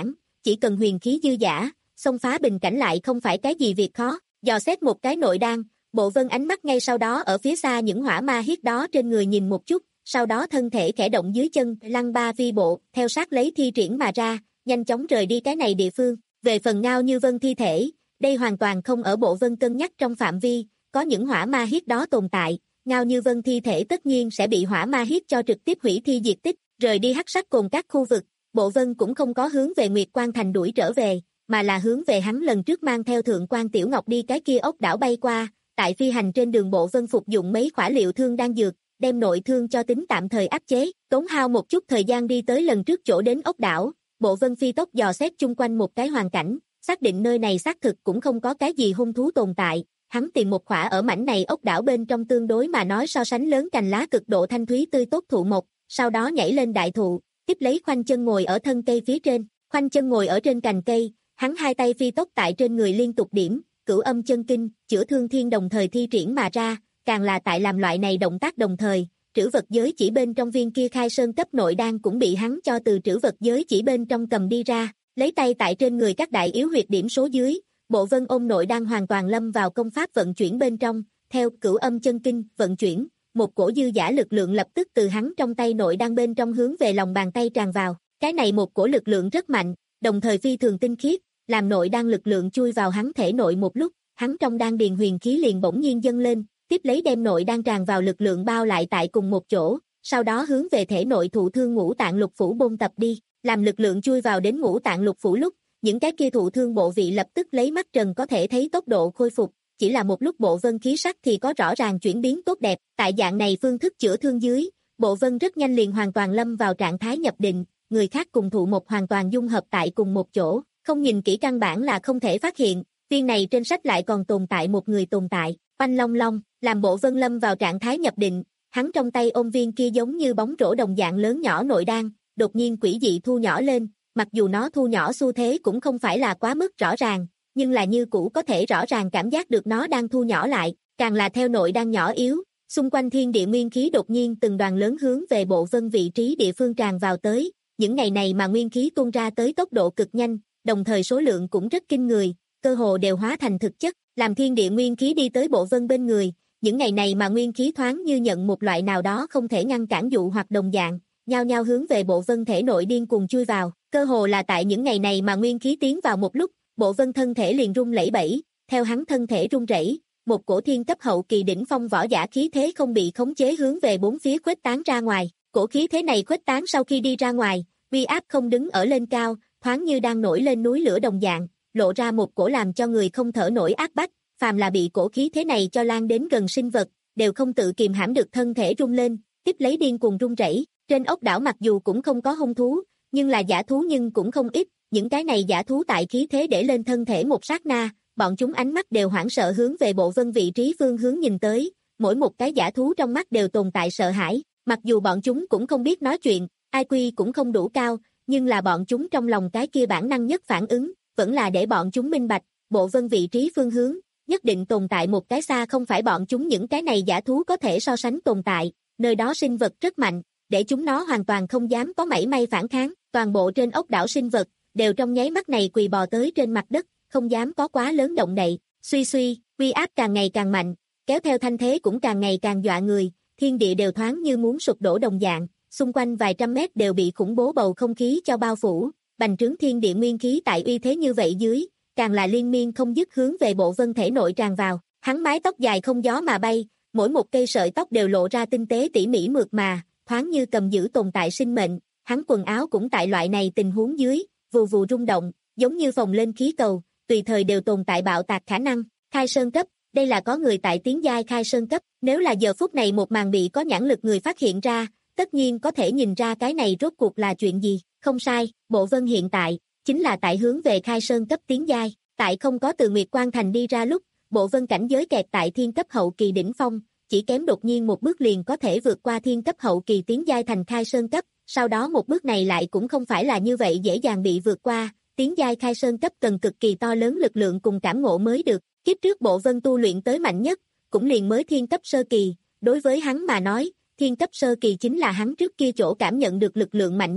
chỉ cần huyền khí dư dả, xông phá bình cảnh lại không phải cái gì việc khó. Dò xét một cái nội đan, Bộ Vân ánh mắt ngay sau đó ở phía xa những hỏa ma hiết đó trên người nhìn một chút, sau đó thân thể khẽ động dưới chân, lăng ba vi bộ, theo sát lấy thi triển mà ra, nhanh chóng rời đi cái này địa phương. Về phần Ngao Như Vân thi thể, đây hoàn toàn không ở Bộ Vân cân nhắc trong phạm vi, có những hỏa ma hiết đó tồn tại, Ngao Như Vân thi thể tất nhiên sẽ bị hỏa ma hiết cho trực tiếp hủy thi diệt tích. Rời đi hắc sắc cồn các khu vực, Bộ Vân cũng không có hướng về Nguyệt Quan Thành đuổi trở về, mà là hướng về hắn lần trước mang theo Thượng quan Tiểu Ngọc đi cái kia ốc đảo bay qua. Tại phi hành trên đường, Bộ Vân phục dụng mấy khỏa liệu thương đan dược, đem nội thương cho tính tạm thời áp chế, tốn hao một chút thời gian đi tới lần trước chỗ đến ốc đảo. Bộ Vân phi tốc dò xét chung quanh một cái hoàn cảnh, xác định nơi này xác thực cũng không có cái gì hung thú tồn tại. Hắn tìm một khỏa ở mảnh này ốc đảo bên trong tương đối mà nói so sánh lớn cành lá cực độ thanh thúy tươi tốt thụ mộc, sau đó nhảy lên đại thụ, tiếp lấy khoanh chân ngồi ở thân cây phía trên, khoanh chân ngồi ở trên cành cây, hắn hai tay phi tốc tại trên người liên tục điểm, Cửu Âm Chân Kinh, Chữa Thương Thiên đồng thời thi triển mà ra, càng là tại làm loại này động tác đồng thời, trữ vật giới chỉ bên trong viên kia khai sơn cấp nội đan cũng bị hắn cho từ trữ vật giới chỉ bên trong cầm đi ra, lấy tay tại trên người các đại yếu huyệt điểm số dưới. Bộ Vân ôm nội đan hoàn toàn lâm vào công pháp vận chuyển bên trong, theo Cửu Âm Chân Kinh vận chuyển, một cổ dư dả lực lượng lập tức từ hắn trong tay nội đan bên trong hướng về lòng bàn tay tràn vào. Cái này một cổ lực lượng rất mạnh, đồng thời phi thường tinh khiết, làm nội đan lực lượng chui vào hắn thể nội một lúc, hắn trong đan điền huyền khí liền bỗng nhiên dâng lên, tiếp lấy đem nội đan tràn vào lực lượng bao lại tại cùng một chỗ, sau đó hướng về thể nội thụ thương ngũ tạng lục phủ bôn tập đi, làm lực lượng chui vào đến ngũ tạng lục phủ lúc, những cái kia thụ thương bộ vị lập tức lấy mắt trần có thể thấy tốc độ khôi phục, chỉ là một lúc Bộ Vân khí sắc thì có rõ ràng chuyển biến tốt đẹp, tại dạng này phương thức chữa thương dưới, Bộ Vân rất nhanh liền hoàn toàn lâm vào trạng thái nhập định, người khác cùng thụ một hoàn toàn dung hợp tại cùng một chỗ, không nhìn kỹ căn bản là không thể phát hiện, viên này trên sách lại còn tồn tại một người tồn tại. Oanh long long, làm Bộ Vân lâm vào trạng thái nhập định, hắn trong tay ôm viên kia giống như bóng rổ đồng dạng lớn nhỏ nội đan, đột nhiên quỷ dị thu nhỏ lên, mặc dù nó thu nhỏ xu thế cũng không phải là quá mức rõ ràng, nhưng là như cũ có thể rõ ràng cảm giác được nó đang thu nhỏ lại, càng là theo nội đan nhỏ yếu, xung quanh thiên địa nguyên khí đột nhiên từng đoàn lớn hướng về Bộ Vân vị trí địa phương tràn vào tới, những ngày này mà nguyên khí tuôn ra tới tốc độ cực nhanh, đồng thời số lượng cũng rất kinh người, cơ hồ đều hóa thành thực chất, làm thiên địa nguyên khí đi tới Bộ Vân bên người, những ngày này mà nguyên khí thoáng như nhận một loại nào đó không thể ngăn cản dụ hoặc đồng dạng, nhao nhao hướng về Bộ Vân thể nội điên cuồng chui vào, cơ hồ là tại những ngày này mà nguyên khí tiến vào một lúc, Bộ Vân thân thể liền rung lẩy bẩy, theo hắn thân thể rung rẩy, một cổ thiên cấp hậu kỳ đỉnh phong võ giả khí thế không bị khống chế hướng về bốn phía khuếch tán ra ngoài, cổ khí thế này khuếch tán sau khi đi ra ngoài, uy áp không đứng ở lên cao, thoáng như đang nổi lên núi lửa đồng dạng, lộ ra một cổ làm cho người không thở nổi áp bách, phàm là bị cổ khí thế này cho lan đến gần sinh vật, đều không tự kiềm hãm được thân thể rung lên, tiếp lấy điên cuồng rung rẩy. Trên ốc đảo mặc dù cũng không có hung thú, nhưng là giả thú nhưng cũng không ít, những cái này giả thú tại khí thế để lên thân thể một sát na, bọn chúng ánh mắt đều hoảng sợ hướng về Bộ Vân vị trí phương hướng nhìn tới, mỗi một cái giả thú trong mắt đều tồn tại sợ hãi, mặc dù bọn chúng cũng không biết nói chuyện, i kiu cũng không đủ cao, nhưng là bọn chúng trong lòng cái kia bản năng nhất phản ứng, vẫn là để bọn chúng minh bạch, Bộ Vân vị trí phương hướng, nhất định tồn tại một cái xa không phải bọn chúng những cái này giả thú có thể so sánh tồn tại, nơi đó sinh vật rất mạnh, để chúng nó hoàn toàn không dám có mảy may phản kháng, toàn bộ trên ốc đảo sinh vật, đều trong nháy mắt này quỳ bò tới trên mặt đất, không dám có quá lớn động đậy, suy suy, uy áp càng ngày càng mạnh, kéo theo thanh thế cũng càng ngày càng dọa người, thiên địa đều thoáng như muốn sụp đổ đồng dạng, xung quanh vài trăm mét đều bị khủng bố bầu không khí cho bao phủ, bành trướng thiên địa nguyên khí tại uy thế như vậy dưới, càng là liên miên không dứt hướng về Bộ Vân thể nội tràn vào, hắn mái tóc dài không gió mà bay, mỗi một cây sợi tóc đều lộ ra tinh tế tỉ mỉ mượt mà, thoáng như cầm giữ tồn tại sinh mệnh, hắn quần áo cũng tại loại này tình huống dưới, vù vù rung động, giống như phồng lên khí cầu, tùy thời đều tồn tại bạo tạc khả năng, khai sơn cấp, đây là có người tại tiến giai khai sơn cấp, nếu là giờ phút này một màn bị có nhãn lực người phát hiện ra, tất nhiên có thể nhìn ra cái này rốt cuộc là chuyện gì, không sai, Bộ Vân hiện tại, chính là tại hướng về khai sơn cấp tiến giai, tại không có từ Nguyệt Quan Thành đi ra lúc, Bộ Vân cảnh giới kẹt tại thiên cấp hậu kỳ đỉnh phong, chỉ kém đột nhiên một bước liền có thể vượt qua thiên cấp hậu kỳ tiến giai thành khai sơn cấp, sau đó một bước này lại cũng không phải là như vậy dễ dàng bị vượt qua, tiến giai khai sơn cấp cần cực kỳ to lớn lực lượng cùng cảm ngộ mới được, kiếp trước Bộ Vân tu luyện tới mạnh nhất, cũng liền mới thiên cấp sơ kỳ, đối với hắn mà nói, thiên cấp sơ kỳ chính là hắn trước kia chỗ cảm nhận được lực lượng mạnh nhất,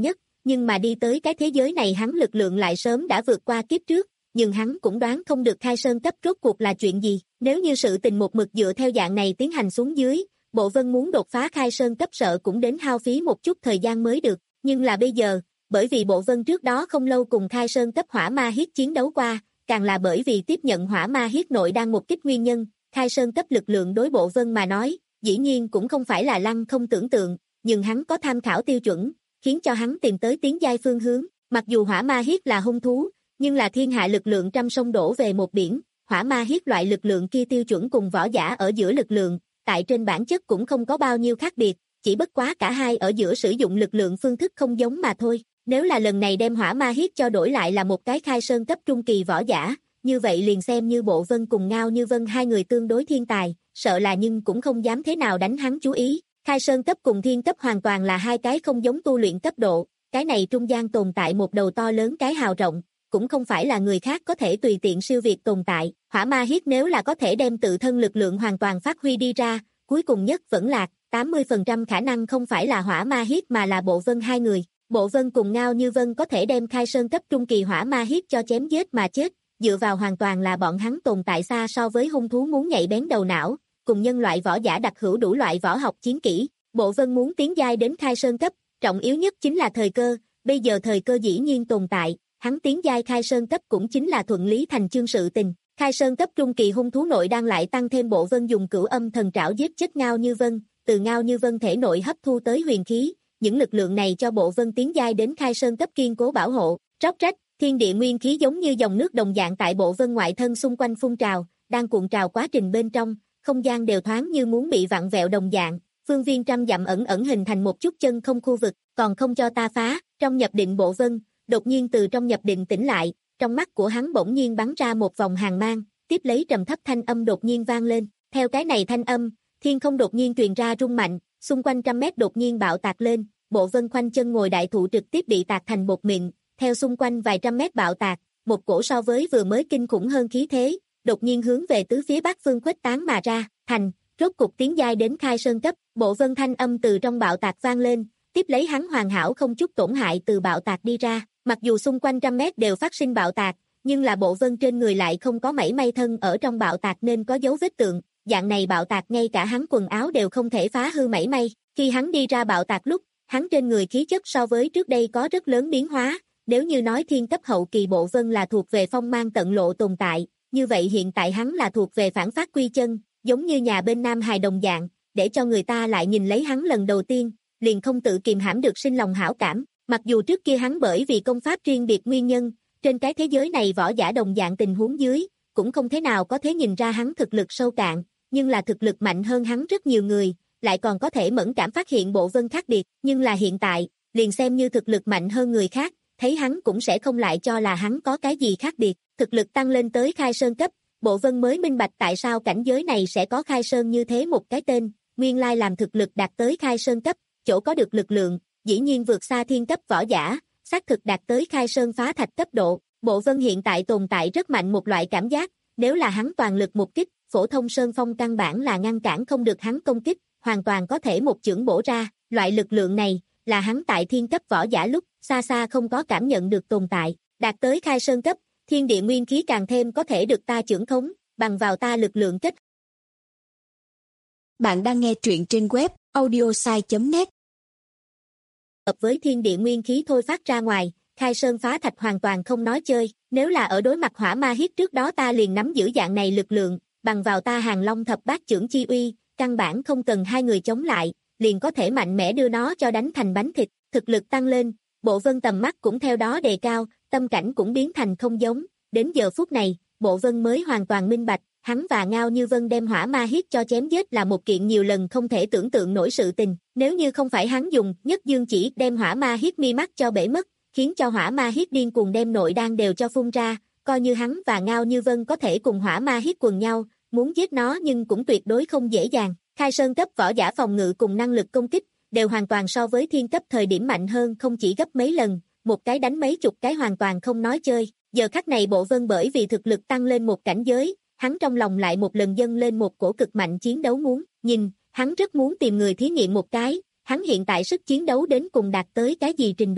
nhưng mà đi tới cái thế giới này hắn lực lượng lại sớm đã vượt qua kiếp trước, nhưng hắn cũng đoán không được khai sơn cấp rốt cuộc là chuyện gì. Nếu như sự tình một mực dựa theo dạng này tiến hành xuống dưới, Bộ Vân muốn đột phá khai sơn cấp sợ cũng đến hao phí một chút thời gian mới được, nhưng là bây giờ, bởi vì Bộ Vân trước đó không lâu cùng khai sơn cấp hỏa ma hiết chiến đấu qua, càng là bởi vì tiếp nhận hỏa ma hiết nội đang một kích nguyên nhân, khai sơn cấp lực lượng đối Bộ Vân mà nói, dĩ nhiên cũng không phải là lăng không tưởng tượng, nhưng hắn có tham khảo tiêu chuẩn, khiến cho hắn tìm tới tiến giai phương hướng. Mặc dù hỏa ma hiết là hung thú, nhưng là thiên hạ lực lượng trăm sông đổ về một biển, hỏa ma hiết loại lực lượng kia tiêu chuẩn cùng võ giả ở giữa lực lượng, tại trên bản chất cũng không có bao nhiêu khác biệt, chỉ bất quá cả hai ở giữa sử dụng lực lượng phương thức không giống mà thôi. Nếu là lần này đem hỏa ma hiết cho đổi lại là một cái khai sơn cấp trung kỳ võ giả, như vậy liền xem như Bộ Vân cùng Ngao Như Vân hai người tương đối thiên tài, sợ là nhưng cũng không dám thế nào đánh hắn chú ý. Khai sơn cấp cùng thiên cấp hoàn toàn là hai cái không giống tu luyện cấp độ, cái này trung gian tồn tại một đầu to lớn cái hào rộng, cũng không phải là người khác có thể tùy tiện siêu việt tồn tại. Hỏa ma hiết nếu là có thể đem tự thân lực lượng hoàn toàn phát huy đi ra, cuối cùng nhất vẫn lạc, tám mươi phần trăm khả năng không phải là hỏa ma hiết mà là Bộ Vân hai người. Bộ Vân cùng Ngao Như Vân có thể đem khai sơn cấp trung kỳ hỏa ma hiết cho chém giết mà chết, dựa vào hoàn toàn là bọn hắn tồn tại xa so với hung thú muốn nhạy bén đầu não, cùng nhân loại võ giả đặc hữu đủ loại võ học chiến kỹ. Bộ Vân muốn tiến giai đến khai sơn cấp, trọng yếu nhất chính là thời cơ, bây giờ thời cơ dĩ nhiên tồn tại, hắn tiến giai khai sơn cấp cũng chính là thuận lý thành chương sự tình. Khai sơn cấp trung kỳ hung thú nội đang lại tăng thêm Bộ Vân dùng cửu âm thần trảo giết chết Ngao Như Vân, từ Ngao Như Vân thể nội hấp thu tới huyền khí, những lực lượng này cho Bộ Vân tiến giai đến khai sơn cấp kiên cố bảo hộ, róc rách, thiên địa nguyên khí giống như dòng nước đồng dạng tại Bộ Vân ngoại thân xung quanh phun trào, đang cuộn trào quá trình bên trong, không gian đều thoáng như muốn bị vặn vẹo đồng dạng, phương viên trăm dặm ẩn ẩn hình thành một chút chân không khu vực, còn không cho ta phá. Trong nhập định Bộ Vân, đột nhiên từ trong nhập định tỉnh lại, trong mắt của hắn bỗng nhiên bắn ra một vòng hàn mang, tiếp lấy trầm thấp thanh âm đột nhiên vang lên, theo cái này thanh âm, thiên không đột nhiên truyền ra rung mạnh, xung quanh trăm mét đột nhiên bạo tạc lên, Bộ Vân khoanh chân ngồi đại thụ trực tiếp bị tạc thành bột mịn, theo xung quanh vài trăm mét bạo tạc, một cổ so với vừa mới kinh khủng hơn khí thế, đột nhiên hướng về tứ phía bắc phương khuếch tán mà ra, thành, rốt cục tiến giai đến khai sơn cấp. Bộ Vân thanh âm từ trong bạo tạc vang lên, tiếp lấy hắn hoàn hảo không chút tổn hại từ bạo tạc đi ra, mặc dù xung quanh trăm mét đều phát sinh bạo tạc, nhưng là Bộ Vân trên người lại không có mảy may thân ở trong bạo tạc nên có dấu vết tượng, dạng này bạo tạc ngay cả hắn quần áo đều không thể phá hư mảy may. Khi hắn đi ra bạo tạc lúc, hắn trên người khí chất so với trước đây có rất lớn biến hóa, nếu như nói thiên cấp hậu kỳ Bộ Vân là thuộc về phong mang tận lộ tồn tại, như vậy hiện tại hắn là thuộc về phản phát quy chân, giống như nhà bên Nam Hài đồng dạng, để cho người ta lại nhìn lấy hắn lần đầu tiên, liền không tự kìm hãm được sinh lòng hảo cảm. Mặc dù trước kia hắn bởi vì công pháp riêng biệt nguyên nhân, trên cái thế giới này võ giả đồng dạng tình huống dưới, cũng không thế nào có thể nhìn ra hắn thực lực sâu cạn, nhưng là thực lực mạnh hơn hắn rất nhiều người, lại còn có thể mẫn cảm phát hiện Bộ Vân khác biệt, nhưng là hiện tại, liền xem như thực lực mạnh hơn người khác, thấy hắn cũng sẽ không lại cho là hắn có cái gì khác biệt. Thực lực tăng lên tới khai sơn cấp, Bộ Vân mới minh bạch tại sao cảnh giới này sẽ có khai sơn như thế một cái tên, nguyên lai làm thực lực đạt tới khai sơn cấp, chỗ có được lực lượng, dĩ nhiên vượt xa thiên cấp võ giả, xác thực đạt tới khai sơn phá thạch cấp độ. Bộ Vân hiện tại tồn tại rất mạnh một loại cảm giác, nếu là hắn toàn lực một kích, phổ thông sơn phong căn bản là ngăn cản không được hắn công kích, hoàn toàn có thể một chưởng bổ ra, loại lực lượng này, là hắn tại thiên cấp võ giả lúc, xa xa không có cảm nhận được tồn tại, đạt tới khai sơn cấp, thiên địa nguyên khí càng thêm có thể được ta chưởng khống, bằng vào ta lực lượng kết. Bạn đang nghe truyện trên web audiosai chấm net. Hợp với thiên địa nguyên khí thôi phát ra ngoài, khai sơn phá thạch hoàn toàn không nói chơi, nếu là ở đối mặt hỏa ma hiết trước đó ta liền nắm giữ dạng này lực lượng, bằng vào ta hàng long thập bát chưởng chi uy, căn bản không cần hai người chống lại, liền có thể mạnh mẽ đưa nó cho đánh thành bánh thịt. Thực lực tăng lên, Bộ Vân tầm mắt cũng theo đó đề cao, tâm cảnh cũng biến thành không giống, đến giờ phút này, Bộ Vân mới hoàn toàn minh bạch, hắn và Ngao Như Vân đem hỏa ma hiết cho chém giết là một kiện nhiều lần không thể tưởng tượng nổi sự tình, nếu như không phải hắn dùng nhất dương chỉ đem hỏa ma hiết mi mắt cho bể mất, khiến cho hỏa ma hiết điên cuồng đem nội đan đều cho phun ra, coi như hắn và Ngao Như Vân có thể cùng hỏa ma hiết quần nhau, muốn giết nó nhưng cũng tuyệt đối không dễ dàng. Khai sơn cấp võ giả phòng ngự cùng năng lực công kích, đều hoàn toàn so với thiên cấp thời điểm mạnh hơn không chỉ gấp mấy lần, một cái đánh mấy chục cái hoàn toàn không nói chơi. Giờ khắc này Bộ Vân bởi vì thực lực tăng lên một cảnh giới, hắn trong lòng lại một lần dâng lên một cổ cực mạnh chiến đấu muốn, nhìn, hắn rất muốn tìm người thí nghiệm một cái, hắn hiện tại sức chiến đấu đến cùng đạt tới cái gì trình độ.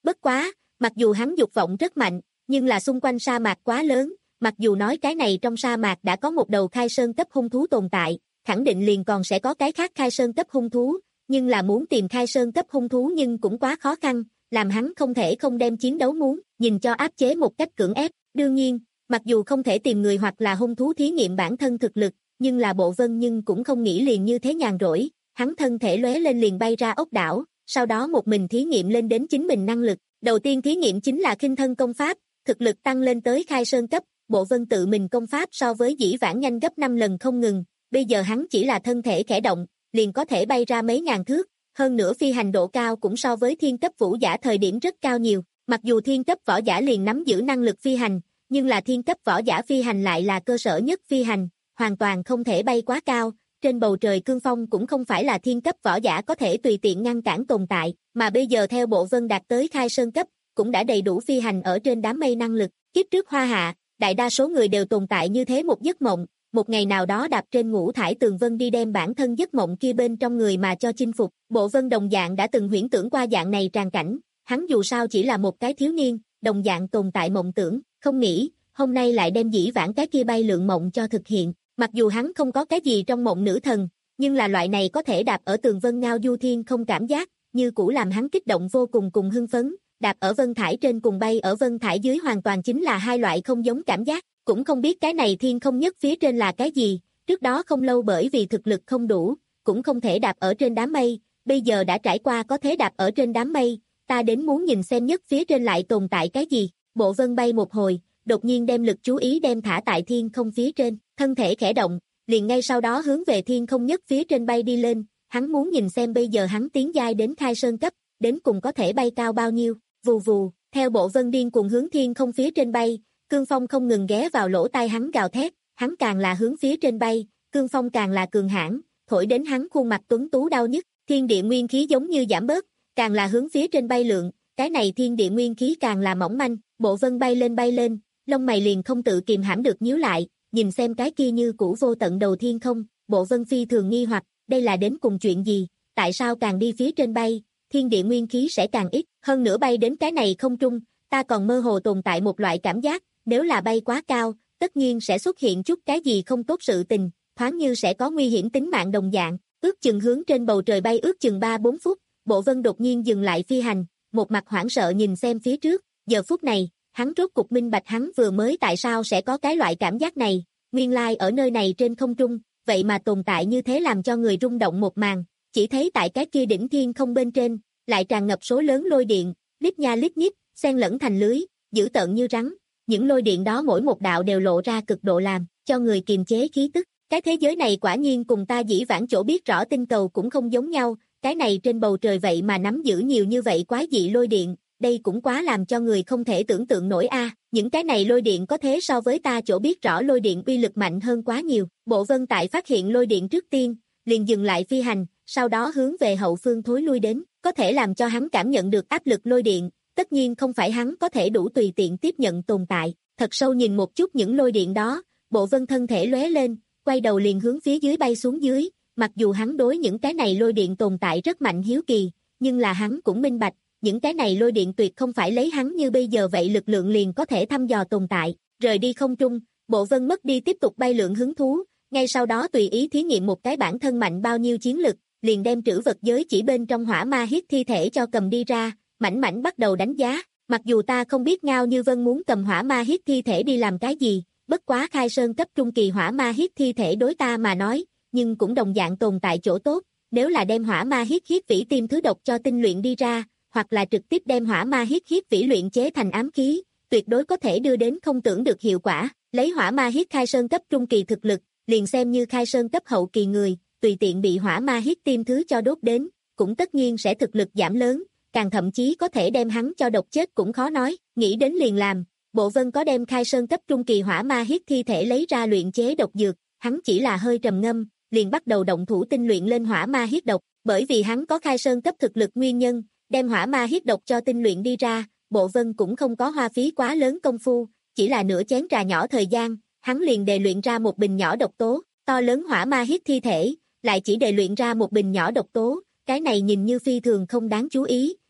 Bất quá, mặc dù hắn dục vọng rất mạnh, nhưng là xung quanh sa mạc quá lớn, mặc dù nói cái này trong sa mạc đã có một đầu khai sơn cấp hung thú tồn tại, khẳng định liền còn sẽ có cái khác khai sơn cấp hung thú, nhưng là muốn tìm khai sơn cấp hung thú nhưng cũng quá khó khăn, làm hắn không thể không đem chiến đấu muốn, nhìn cho áp chế một cách cưỡng ép. Đương nhiên, mặc dù không thể tìm người hoặc là hung thú thí nghiệm bản thân thực lực, nhưng là Bộ Vân nhưng cũng không nghĩ liền như thế nhàn rỗi, hắn thân thể lóe lên liền bay ra ốc đảo, sau đó một mình thí nghiệm lên đến chính mình năng lực. Đầu tiên thí nghiệm chính là khinh thân công pháp, thực lực tăng lên tới khai sơn cấp, Bộ Vân tự mình công pháp so với dĩ vãng nhanh gấp năm lần không ngừng, bây giờ hắn chỉ là thân thể khẽ động, liền có thể bay ra mấy ngàn thước, hơn nữa phi hành độ cao cũng so với thiên cấp vũ giả thời điểm rất cao nhiều, mặc dù thiên cấp võ giả liền nắm giữ năng lực phi hành, nhưng là thiên cấp võ giả phi hành lại là cơ sở nhất phi hành, hoàn toàn không thể bay quá cao, trên bầu trời cương phong cũng không phải là thiên cấp võ giả có thể tùy tiện ngăn cản tồn tại, mà bây giờ theo Bộ Vân đạt tới khai sơn cấp, cũng đã đầy đủ phi hành ở trên đám mây năng lực. Kiếp trước Hoa Hạ, đại đa số người đều tồn tại như thế một giấc mộng, một ngày nào đó đạp trên ngũ thải tường vân đi đem bản thân giấc mộng kia bên trong người mà cho chinh phục. Bộ Vân đồng dạng đã từng huyễn tưởng qua dạng này tràn cảnh, hắn dù sao chỉ là một cái thiếu niên, đồng dạng tồn tại mộng tưởng, không nghĩ, hôm nay lại đem dĩ vãng cái kia bay lượn mộng cho thực hiện. Mặc dù hắn không có cái gì trong mộng nữ thần, nhưng là loại này có thể đạp ở tường vân ngao du thiên không cảm giác, như cũ làm hắn kích động vô cùng cùng hưng phấn, đạp ở vân thải trên cùng bay ở vân thải dưới hoàn toàn chính là hai loại không giống cảm giác, cũng không biết cái này thiên không nhất phía trên là cái gì, trước đó không lâu bởi vì thực lực không đủ, cũng không thể đạp ở trên đám mây, bây giờ đã trải qua có thể đạp ở trên đám mây, ta đến muốn nhìn xem nhất phía trên lại tồn tại cái gì. Bộ Vân bay một hồi, đột nhiên đem lực chú ý đem thả tại thiên không phía trên, thân thể khẽ động, liền ngay sau đó hướng về thiên không nhất phía trên bay đi lên, hắn muốn nhìn xem bây giờ hắn tiến giai đến khai sơn cấp, đến cùng có thể bay cao bao nhiêu. Vù vù, theo Bộ Vân điên cuồng hướng thiên không phía trên bay, cương phong không ngừng ghé vào lỗ tai hắn gào thét, hắn càng là hướng phía trên bay, cương phong càng là cường hãn, thổi đến hắn khuôn mặt tuấn tú đau nhức, thiên địa nguyên khí giống như giảm bớt, càng là hướng phía trên bay lượn, cái này thiên địa nguyên khí càng là mỏng manh. Bộ Vân bay lên bay lên, lông mày liền không tự kìm hãm được nhíu lại, nhìn xem cái kia như cũ vô tận đầu thiên không, Bộ Vân phi thường nghi hoặc, đây là đến cùng chuyện gì, tại sao càng đi phía trên bay, thiên địa nguyên khí sẽ càng ít, hơn nữa bay đến cái này không trung, ta còn mơ hồ tồn tại một loại cảm giác, nếu là bay quá cao, tất nhiên sẽ xuất hiện chút cái gì không tốt sự tình, thoáng như sẽ có nguy hiểm tính mạng đồng dạng. Ước chừng hướng trên bầu trời bay ước chừng ba bốn phút, Bộ Vân đột nhiên dừng lại phi hành, một mặt hoảng sợ nhìn xem phía trước, giờ phút này, hắn rốt cục minh bạch hắn vừa mới tại sao sẽ có cái loại cảm giác này, nguyên lai ở nơi này trên không trung, vậy mà tồn tại như thế làm cho người rung động một màn, chỉ thấy tại cái kia đỉnh thiên không bên trên, lại tràn ngập số lớn lôi điện, lít nha lít nhít, xen lẫn thành lưới, dữ tợn như rắn, những lôi điện đó mỗi một đạo đều lộ ra cực độ làm cho người kiềm chế khí tức. Cái thế giới này quả nhiên cùng ta dĩ vãng chỗ biết rõ tinh cầu cũng không giống nhau, cái này trên bầu trời vậy mà nắm giữ nhiều như vậy quái dị lôi điện, đây cũng quá làm cho người không thể tưởng tượng nổi a. Những cái này lôi điện có thế so với ta chỗ biết rõ lôi điện uy lực mạnh hơn quá nhiều. Bộ Vân tại phát hiện lôi điện trước tiên, liền dừng lại phi hành, sau đó hướng về hậu phương thối lui đến, có thể làm cho hắn cảm nhận được áp lực lôi điện, tất nhiên không phải hắn có thể đủ tùy tiện tiếp nhận tồn tại. Thật sâu nhìn một chút những lôi điện đó, Bộ Vân thân thể lóe lên, quay đầu liền hướng phía dưới bay xuống dưới, mặc dù hắn đối những cái này lôi điện tồn tại rất mạnh hiếu kỳ, nhưng là hắn cũng minh bạch, những cái này lôi điện tuyệt không phải lấy hắn như bây giờ vậy lực lượng liền có thể thăm dò tồn tại. Rời đi không trung, Bộ Vân mất đi tiếp tục bay lượn hứng thú, ngay sau đó tùy ý thí nghiệm một cái bản thân mạnh bao nhiêu chiến lực, liền đem trữ vật giới chỉ bên trong hỏa ma hiết thi thể cho cầm đi ra, mảnh mảnh bắt đầu đánh giá. Mặc dù ta không biết Ngao Như Vân muốn cầm hỏa ma hiết thi thể đi làm cái gì, bất quá khai sơn cấp trung kỳ hỏa ma hiết thi thể đối ta mà nói, nhưng cũng đồng dạng tồn tại chỗ tốt, nếu là đem hỏa ma hiết hiết vĩ tim thứ độc cho tinh luyện đi ra, hoặc là trực tiếp đem hỏa ma hiết hiết vĩ luyện chế thành ám khí, tuyệt đối có thể đưa đến không tưởng được hiệu quả. Lấy hỏa ma hiết khai sơn cấp trung kỳ thực lực, liền xem như khai sơn cấp hậu kỳ người, tùy tiện bị hỏa ma hiết tim thứ cho đốt đến, cũng tất nhiên sẽ thực lực giảm lớn, càng thậm chí có thể đem hắn cho độc chết cũng khó nói. Nghĩ đến liền làm, Bộ Vân có đem khai sơn cấp trung kỳ hỏa ma hiết thi thể lấy ra luyện chế độc dược, hắn chỉ là hơi trầm ngâm, liền bắt đầu động thủ tinh luyện lên hỏa ma hiết độc, bởi vì hắn có khai sơn cấp thực lực nguyên nhân, đem hỏa ma hiết độc cho tinh luyện đi ra, Bộ Vân cũng không có hoa phí quá lớn công phu, chỉ là nửa chén trà nhỏ thời gian, hắn liền đề luyện ra một bình nhỏ độc tố. To lớn hỏa ma hiết thi thể, lại chỉ đề luyện ra một bình nhỏ độc tố, cái này nhìn như phi thường không đáng chú ý,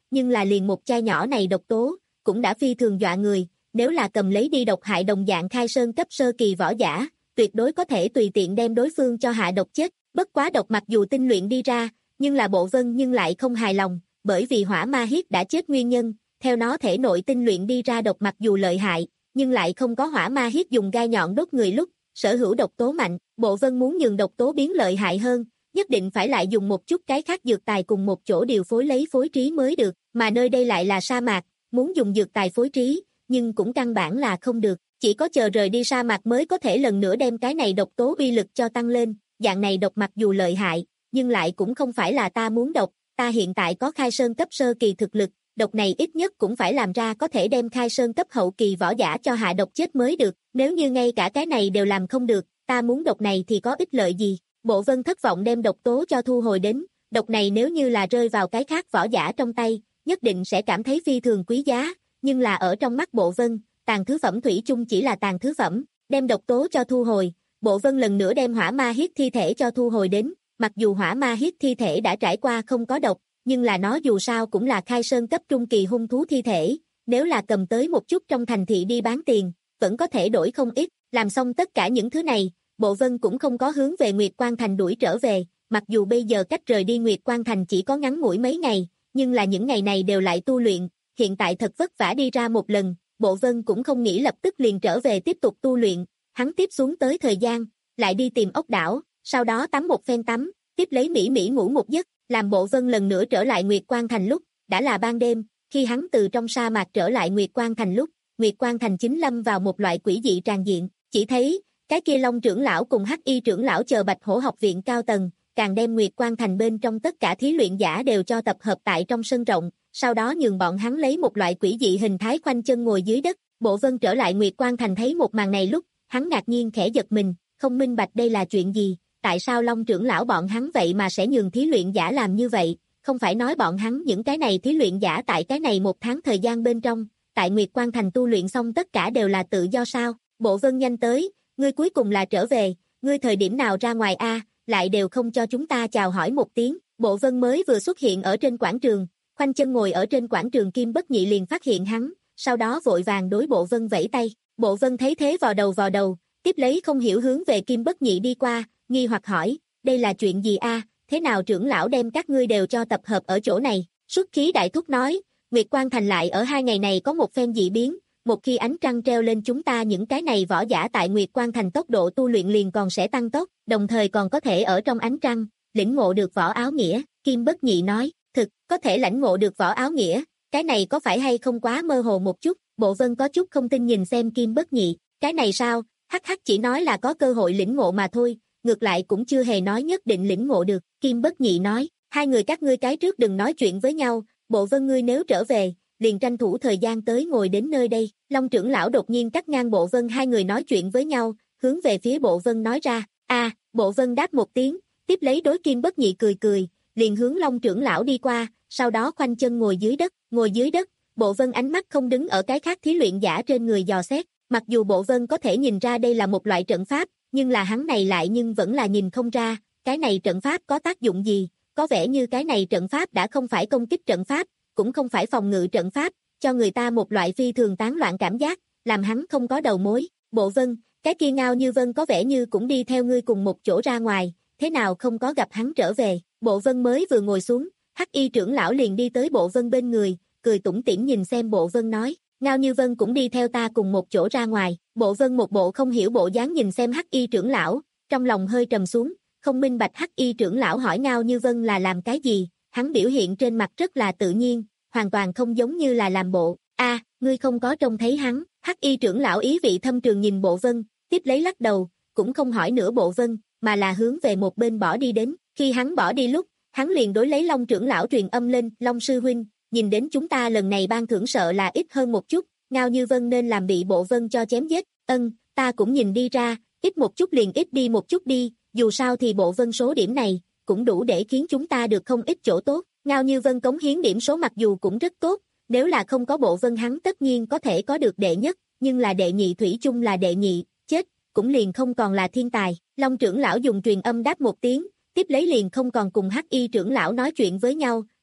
nhưng là liền một chai nhỏ này độc tố, cũng đã phi thường dọa người, nếu là cầm lấy đi độc hại đồng dạng khai sơn cấp sơ kỳ võ giả, tuyệt đối có thể tùy tiện đem đối phương cho hạ độc chết, bất quá độc mặc dù tinh luyện đi ra, nhưng là Bộ Vân nhưng lại không hài lòng, bởi vì hỏa ma hiết đã chết nguyên nhân, theo nó thể nội tinh luyện đi ra độc mặc dù lợi hại, nhưng lại không có hỏa ma hiết dùng gai nhọn đốt người lúc, sở hữu độc tố mạnh, Bộ Vân muốn nhường độc tố biến lợi hại hơn, nhất định phải lại dùng một chút cái khác dược tài cùng một chỗ điều phối lấy phối trí mới được, mà nơi đây lại là sa mạc, muốn dùng dược tài phối trí, nhưng cũng căn bản là không được, chỉ có chờ rời đi sa mạc mới có thể lần nữa đem cái này độc tố uy lực cho tăng lên, dạng này độc mặc dù lợi hại, nhưng lại cũng không phải là ta muốn độc, ta hiện tại có khai sơn cấp sơ kỳ thực lực, độc này ít nhất cũng phải làm ra có thể đem khai sơn cấp hậu kỳ võ giả cho hạ độc chết mới được, nếu như ngay cả cái này đều làm không được, ta muốn độc này thì có ích lợi gì? Bộ Vân thất vọng đem độc tố cho thu hồi đến, độc này nếu như là rơi vào cái khác võ giả trong tay, nhất định sẽ cảm thấy phi thường quý giá, nhưng là ở trong mắt Bộ Vân, tàn thứ phẩm thủy chung chỉ là tàn thứ phẩm, đem độc tố cho thu hồi, Bộ Vân lần nữa đem hỏa ma hiết thi thể cho thu hồi đến, mặc dù hỏa ma hiết thi thể đã trải qua không có độc, nhưng là nó dù sao cũng là khai sơn cấp trung kỳ hung thú thi thể, nếu là cầm tới một chút trong thành thị đi bán tiền, vẫn có thể đổi không ít, làm xong tất cả những thứ này, Bộ Vân cũng không có hướng về Nguyệt Quan Thành đuổi trở về, mặc dù bây giờ cách rời đi Nguyệt Quan Thành chỉ có ngắn ngủi mấy ngày, nhưng là những ngày này đều lại tu luyện, hiện tại thật vất vả đi ra một lần, Bộ Vân cũng không nghĩ lập tức liền trở về tiếp tục tu luyện, hắn tiếp xuống tới thời gian, lại đi tìm ốc đảo, sau đó tắm một phen tắm, tiếp lấy mỹ mỹ ngủ một giấc, làm Bộ Vân lần nữa trở lại Nguyệt Quan Thành lúc, đã là ban đêm, khi hắn từ trong sa mạc trở lại Nguyệt Quan Thành lúc, Nguyệt Quan Thành chính lâm vào một loại quỷ dị tràn diện, chỉ thấy, cái kia Long trưởng lão cùng Hắc Y trưởng lão chờ Bạch Hổ học viện cao tầng, càng đem Nguyệt Quan Thành bên trong tất cả thí luyện giả đều cho tập hợp tại trong sân rộng, sau đó nhường bọn hắn lấy một loại quỷ dị hình thái khoanh chân ngồi dưới đất. Bộ Vân trở lại Nguyệt Quan Thành thấy một màn này lúc, hắn ngạc nhiên khẽ giật mình, không minh bạch đây là chuyện gì, tại sao Long trưởng lão bọn hắn vậy mà sẽ nhường thí luyện giả làm như vậy, không phải nói bọn hắn những cái này thí luyện giả tại cái này một tháng thời gian bên trong, tại Nguyệt Quan Thành tu luyện xong tất cả đều là tự do sao? Bộ Vân nhanh tới, ngươi cuối cùng là trở về, ngươi thời điểm nào ra ngoài a, lại đều không cho chúng ta chào hỏi một tiếng. Bộ Vân mới vừa xuất hiện ở trên quảng trường, khoanh chân ngồi ở trên quảng trường Kim Bất Nhị liền phát hiện hắn, sau đó vội vàng đối Bộ Vân vẫy tay. Bộ Vân thấy thế vò đầu vò đầu, tiếp lấy không hiểu hướng về Kim Bất Nhị đi qua, nghi hoặc hỏi, đây là chuyện gì a? Thế nào trưởng lão đem các ngươi đều cho tập hợp ở chỗ này? Xuất khí đại thúc nói, Nguyệt Quan Thành lại ở hai ngày này có một phen dị biến, một khi ánh trăng treo lên chúng ta những cái này võ giả tại Nguyệt Quan Thành tốc độ tu luyện liền còn sẽ tăng tốc, đồng thời còn có thể ở trong ánh trăng, lĩnh ngộ được võ áo nghĩa. Kim Bất Nhị nói, thực, có thể lãnh ngộ được võ áo nghĩa, cái này có phải hay không quá mơ hồ một chút? Bộ Vân có chút không tin nhìn xem Kim Bất Nhị, cái này sao, hắc hắc chỉ nói là có cơ hội lĩnh ngộ mà thôi, ngược lại cũng chưa hề nói nhất định lĩnh ngộ được. Kim Bất Nhị nói, hai người các ngươi cái trước đừng nói chuyện với nhau, Bộ Vân ngươi nếu trở về, liền tranh thủ thời gian tới ngồi đến nơi đây. Long trưởng lão đột nhiên cắt ngang Bộ Vân hai người nói chuyện với nhau, hướng về phía Bộ Vân nói ra, a, à, Bộ Vân đáp một tiếng, tiếp lấy đối Kim Bất Nhị cười cười, liền hướng Long trưởng lão đi qua, sau đó khoanh chân ngồi dưới đất, ngồi dưới đất, Bộ Vân ánh mắt không đứng ở cái khác thí luyện giả trên người dò xét, mặc dù Bộ Vân có thể nhìn ra đây là một loại trận pháp, nhưng là hắn này lại nhưng vẫn là nhìn không ra, cái này trận pháp có tác dụng gì, có vẻ như cái này trận pháp đã không phải công kích trận pháp, cũng không phải phòng ngự trận pháp, cho người ta một loại phi thường tán loạn cảm giác, làm hắn không có đầu mối. Bộ Vân, cái kia Ngao Như Vân có vẻ như cũng đi theo ngươi cùng một chỗ ra ngoài, thế nào không có gặp hắn trở về? Bộ Vân mới vừa ngồi xuống, Hắc Y trưởng lão liền đi tới Bộ Vân bên người, cười tủm tỉm nhìn xem Bộ Vân nói, Ngao Như Vân cũng đi theo ta cùng một chỗ ra ngoài. Bộ Vân một bộ không hiểu bộ dáng nhìn xem Hắc Y trưởng lão, trong lòng hơi trầm xuống, không minh bạch Hắc Y trưởng lão hỏi Ngao Như Vân là làm cái gì, hắn biểu hiện trên mặt rất là tự nhiên, hoàn toàn không giống như là làm bộ. A, à, ngươi không có trông thấy hắn? Hắc Y trưởng lão ý vị thâm trường nhìn Bộ Vân, tiếp lấy lắc đầu, cũng không hỏi nữa Bộ Vân, mà là hướng về một bên bỏ đi đến. Khi hắn bỏ đi lúc, hắn liền đối lấy Long trưởng lão truyền âm lên, Long sư huynh, nhìn đến chúng ta lần này ban thưởng sợ là ít hơn một chút, Ngao Như Vân nên làm bị Bộ Vân cho chém giết. Ân, ta cũng nhìn đi ra, ít một chút liền ít đi một chút đi, dù sao thì Bộ Vân số điểm này, cũng đủ để khiến chúng ta được không ít chỗ tốt. Ngao Như Vân cống hiến điểm số mặc dù cũng rất tốt, nếu là không có Bộ Vân hắn tất nhiên có thể có được đệ nhất, nhưng là đệ nhị thủy chung là đệ nhị, chết, cũng liền không còn là thiên tài. Long trưởng lão dùng truyền âm đáp một tiếng, tiếp lấy liền không còn cùng Hắc Y trưởng lão nói chuyện với nhau,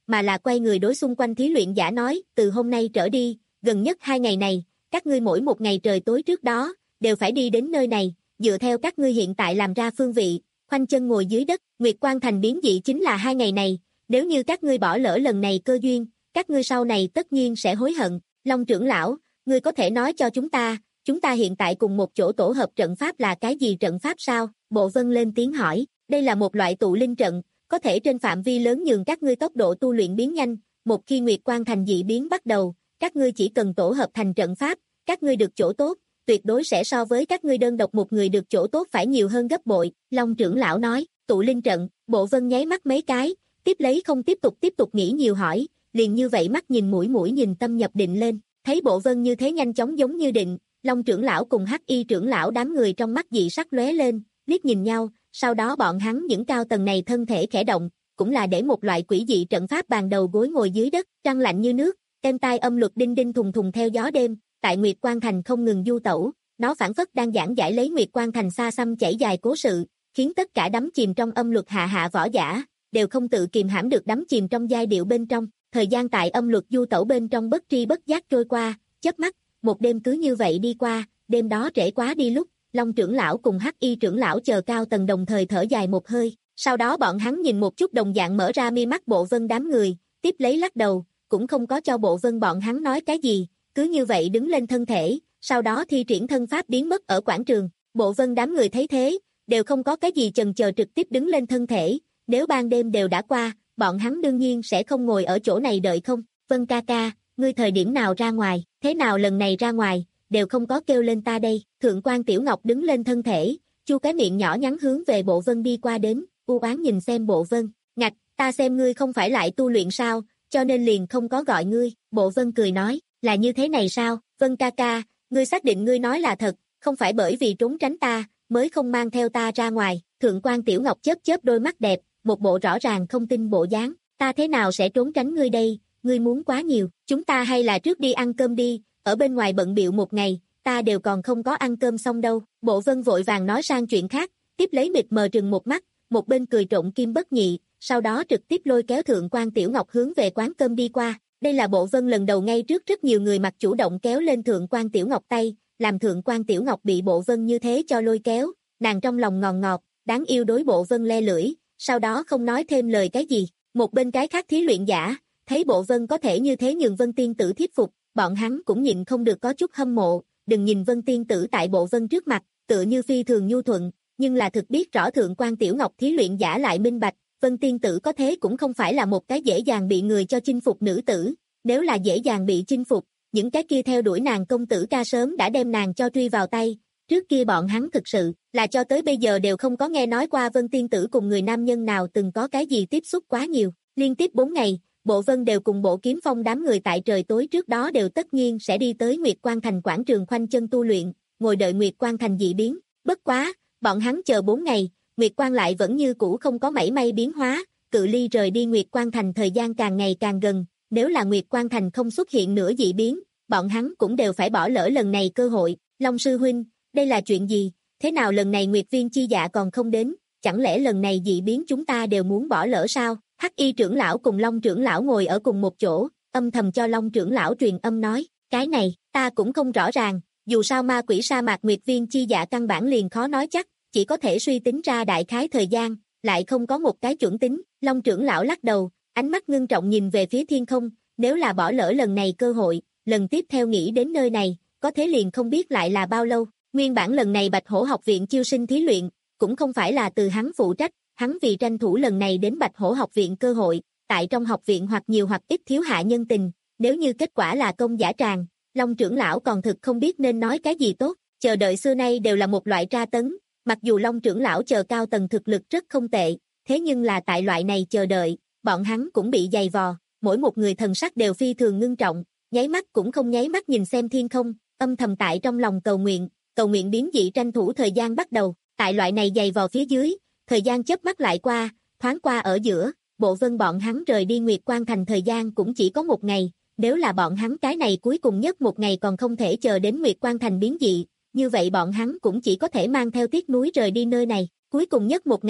mà là quay người đối xung quanh thí luyện giả nói, từ hôm nay trở đi, gần nhất hai ngày này, các ngươi mỗi một ngày trời tối trước đó, đều phải đi đến nơi này, dựa theo các ngươi hiện tại làm ra phương vị, khoanh chân ngồi dưới đất, Nguyệt Quang Thành biến dị chính là hai ngày này, nếu như các ngươi bỏ lỡ lần này cơ duyên, các ngươi sau này tất nhiên sẽ hối hận. Long trưởng lão, ngươi có thể nói cho chúng ta, chúng ta hiện tại cùng một chỗ tổ hợp trận pháp là cái gì trận pháp sao? Bộ Vân lên tiếng hỏi, đây là một loại tụ linh trận, có thể trên phạm vi lớn nhường các ngươi tốc độ tu luyện biến nhanh, một khi Nguyệt Quang Thành dị biến bắt đầu, các ngươi chỉ cần tổ hợp thành trận pháp, các ngươi được chỗ tốt, tuyệt đối sẽ so với các ngươi đơn độc một người được chỗ tốt phải nhiều hơn gấp bội. Long trưởng lão nói, tụ linh trận, Bộ Vân nháy mắt mấy cái, tiếp lấy không tiếp tục tiếp tục nghĩ nhiều hỏi, liền như vậy mắt nhìn mũi mũi nhìn tâm nhập định lên, thấy Bộ Vân như thế nhanh chóng giống như định, Long trưởng lão cùng Hắc Y trưởng lão đám người trong mắt dị sắc lóe lên, liếc nhìn nhau, sau đó bọn hắn những cao tầng này thân thể khẽ động, cũng là để một loại quỷ dị trận pháp bàn đầu gối ngồi dưới đất, trăng lạnh như nước, êm tai âm luật đinh đinh thùng thùng theo gió đêm, tại Nguyệt Quang Thành không ngừng du tẩu, nó phảng phất đang giảng giải lấy Nguyệt Quang Thành xa xăm chảy dài cố sự, khiến tất cả đắm chìm trong âm luật hạ hạ võ giả, đều không tự kìm hãm được đắm chìm trong giai điệu bên trong, thời gian tại âm luật du tẩu bên trong bất tri bất giác trôi qua, chớp mắt, một đêm cứ như vậy đi qua, đêm đó trễ quá đi lúc, Long trưởng lão cùng Hắc Y trưởng lão chờ cao tầng đồng thời thở dài một hơi, sau đó bọn hắn nhìn một chút đồng dạng mở ra mi mắt Bộ Vân đám người, tiếp lấy lắc đầu, cũng không có cho Bộ Vân bọn hắn nói cái gì, cứ như vậy đứng lên thân thể, sau đó thi triển thân pháp biến mất ở quảng trường. Bộ Vân đám người thấy thế, đều không có cái gì chần chờ trực tiếp đứng lên thân thể, nếu ban đêm đều đã qua, bọn hắn đương nhiên sẽ không ngồi ở chỗ này đợi không. Vân ca ca, ngươi thời điểm nào ra ngoài, thế nào lần này ra ngoài, đều không có kêu lên ta đây. Thượng quan Tiểu Ngọc đứng lên thân thể, chu cái miệng nhỏ nhắn hướng về Bộ Vân đi qua đến, u oán nhìn xem Bộ Vân, ngạch, ta xem ngươi không phải lại tu luyện sao, cho nên liền không có gọi ngươi. Bộ Vân cười nói, là như thế này sao? Vân ca ca, ngươi xác định ngươi nói là thật, không phải bởi vì trốn tránh ta, mới không mang theo ta ra ngoài. Thượng quan Tiểu Ngọc chớp chớp đôi mắt đẹp, một bộ rõ ràng không tin bộ dáng, ta thế nào sẽ trốn tránh ngươi đây, ngươi muốn quá nhiều, chúng ta hay là trước đi ăn cơm đi, ở bên ngoài bận bịu một ngày, ta đều còn không có ăn cơm xong đâu. Bộ Vân vội vàng nói sang chuyện khác, tiếp lấy mịt mờ trừng một mắt, một bên cười trộn kim bất nhị, sau đó trực tiếp lôi kéo Thượng quan Tiểu Ngọc hướng về quán cơm đi qua. Đây là Bộ Vân lần đầu ngay trước rất nhiều người mặt chủ động kéo lên Thượng quan Tiểu Ngọc tay, làm Thượng quan Tiểu Ngọc bị Bộ Vân như thế cho lôi kéo, nàng trong lòng ngòn ngọt, đáng yêu đối Bộ Vân le lưỡi, sau đó không nói thêm lời cái gì. Một bên cái khác thí luyện giả, thấy Bộ Vân có thể như thế nhường Vân tiên tử thuyết phục, bọn hắn cũng nhịn không được có chút hâm mộ, đừng nhìn Vân tiên tử tại Bộ Vân trước mặt, tựa như phi thường nhu thuận, nhưng là thực biết rõ Thượng quan Tiểu Ngọc thí luyện giả lại minh bạch, Vân tiên tử có thế cũng không phải là một cái dễ dàng bị người cho chinh phục nữ tử, nếu là dễ dàng bị chinh phục, những cái kia theo đuổi nàng công tử ca sớm đã đem nàng cho truy vào tay, trước kia bọn hắn thực sự là cho tới bây giờ đều không có nghe nói qua Vân tiên tử cùng người nam nhân nào từng có cái gì tiếp xúc quá nhiều. Liên tiếp bốn ngày, Bộ Vân đều cùng Bộ Kiếm Phong đám người tại trời tối trước đó đều tất nhiên sẽ đi tới Nguyệt Quang Thành quảng trường khoanh chân tu luyện, ngồi đợi Nguyệt Quang Thành dị biến. Bất quá, bọn hắn chờ bốn ngày, Nguyệt Quang lại vẫn như cũ không có mảy may biến hóa, cự ly rời đi Nguyệt Quang Thành thời gian càng ngày càng gần, nếu là Nguyệt Quang Thành không xuất hiện nữa dị biến, bọn hắn cũng đều phải bỏ lỡ lần này cơ hội. Long sư huynh, đây là chuyện gì? Thế nào lần này Nguyệt Viên chi dạ còn không đến, chẳng lẽ lần này dị biến chúng ta đều muốn bỏ lỡ sao? Hắc Y trưởng lão cùng Long trưởng lão ngồi ở cùng một chỗ, âm thầm cho Long trưởng lão truyền âm nói, cái này, ta cũng không rõ ràng, dù sao ma quỷ sa mạc Nguyệt Viên chi dạ căn bản liền khó nói chắc, chỉ có thể suy tính ra đại khái thời gian, lại không có một cái chuẩn tính. Long trưởng lão lắc đầu, ánh mắt ngưng trọng nhìn về phía thiên không, nếu là bỏ lỡ lần này cơ hội, lần tiếp theo nghĩ đến nơi này, có thế liền không biết lại là bao lâu. Nguyên bản lần này Bạch Hổ học viện chiêu sinh thí luyện, cũng không phải là từ hắn phụ trách, hắn vì tranh thủ lần này đến Bạch Hổ học viện cơ hội, tại trong học viện hoặc nhiều hoặc ít thiếu hạ nhân tình, nếu như kết quả là công giả tràng, Long trưởng lão còn thực không biết nên nói cái gì tốt, chờ đợi xưa nay đều là một loại tra tấn, mặc dù Long trưởng lão chờ cao tầng thực lực rất không tệ, thế nhưng là tại loại này chờ đợi, bọn hắn cũng bị dày vò, mỗi một người thần sắc đều phi thường ngưng trọng, nháy mắt cũng không nháy mắt nhìn xem thiên không, âm thầm tại trong lòng cầu nguyện, cầu nguyện biến dị tranh thủ thời gian bắt đầu, tại loại này dày vò phía dưới, thời gian chớp mắt lại qua, thoáng qua ở giữa, Bộ Vân bọn hắn rời đi Nguyệt Quang Thành thời gian cũng chỉ có một ngày, nếu là bọn hắn cái này cuối cùng nhất một ngày còn không thể chờ đến Nguyệt Quang Thành biến dị, như vậy bọn hắn cũng chỉ có thể mang theo tiếc núi rời đi nơi này, cuối cùng nhất một ngày,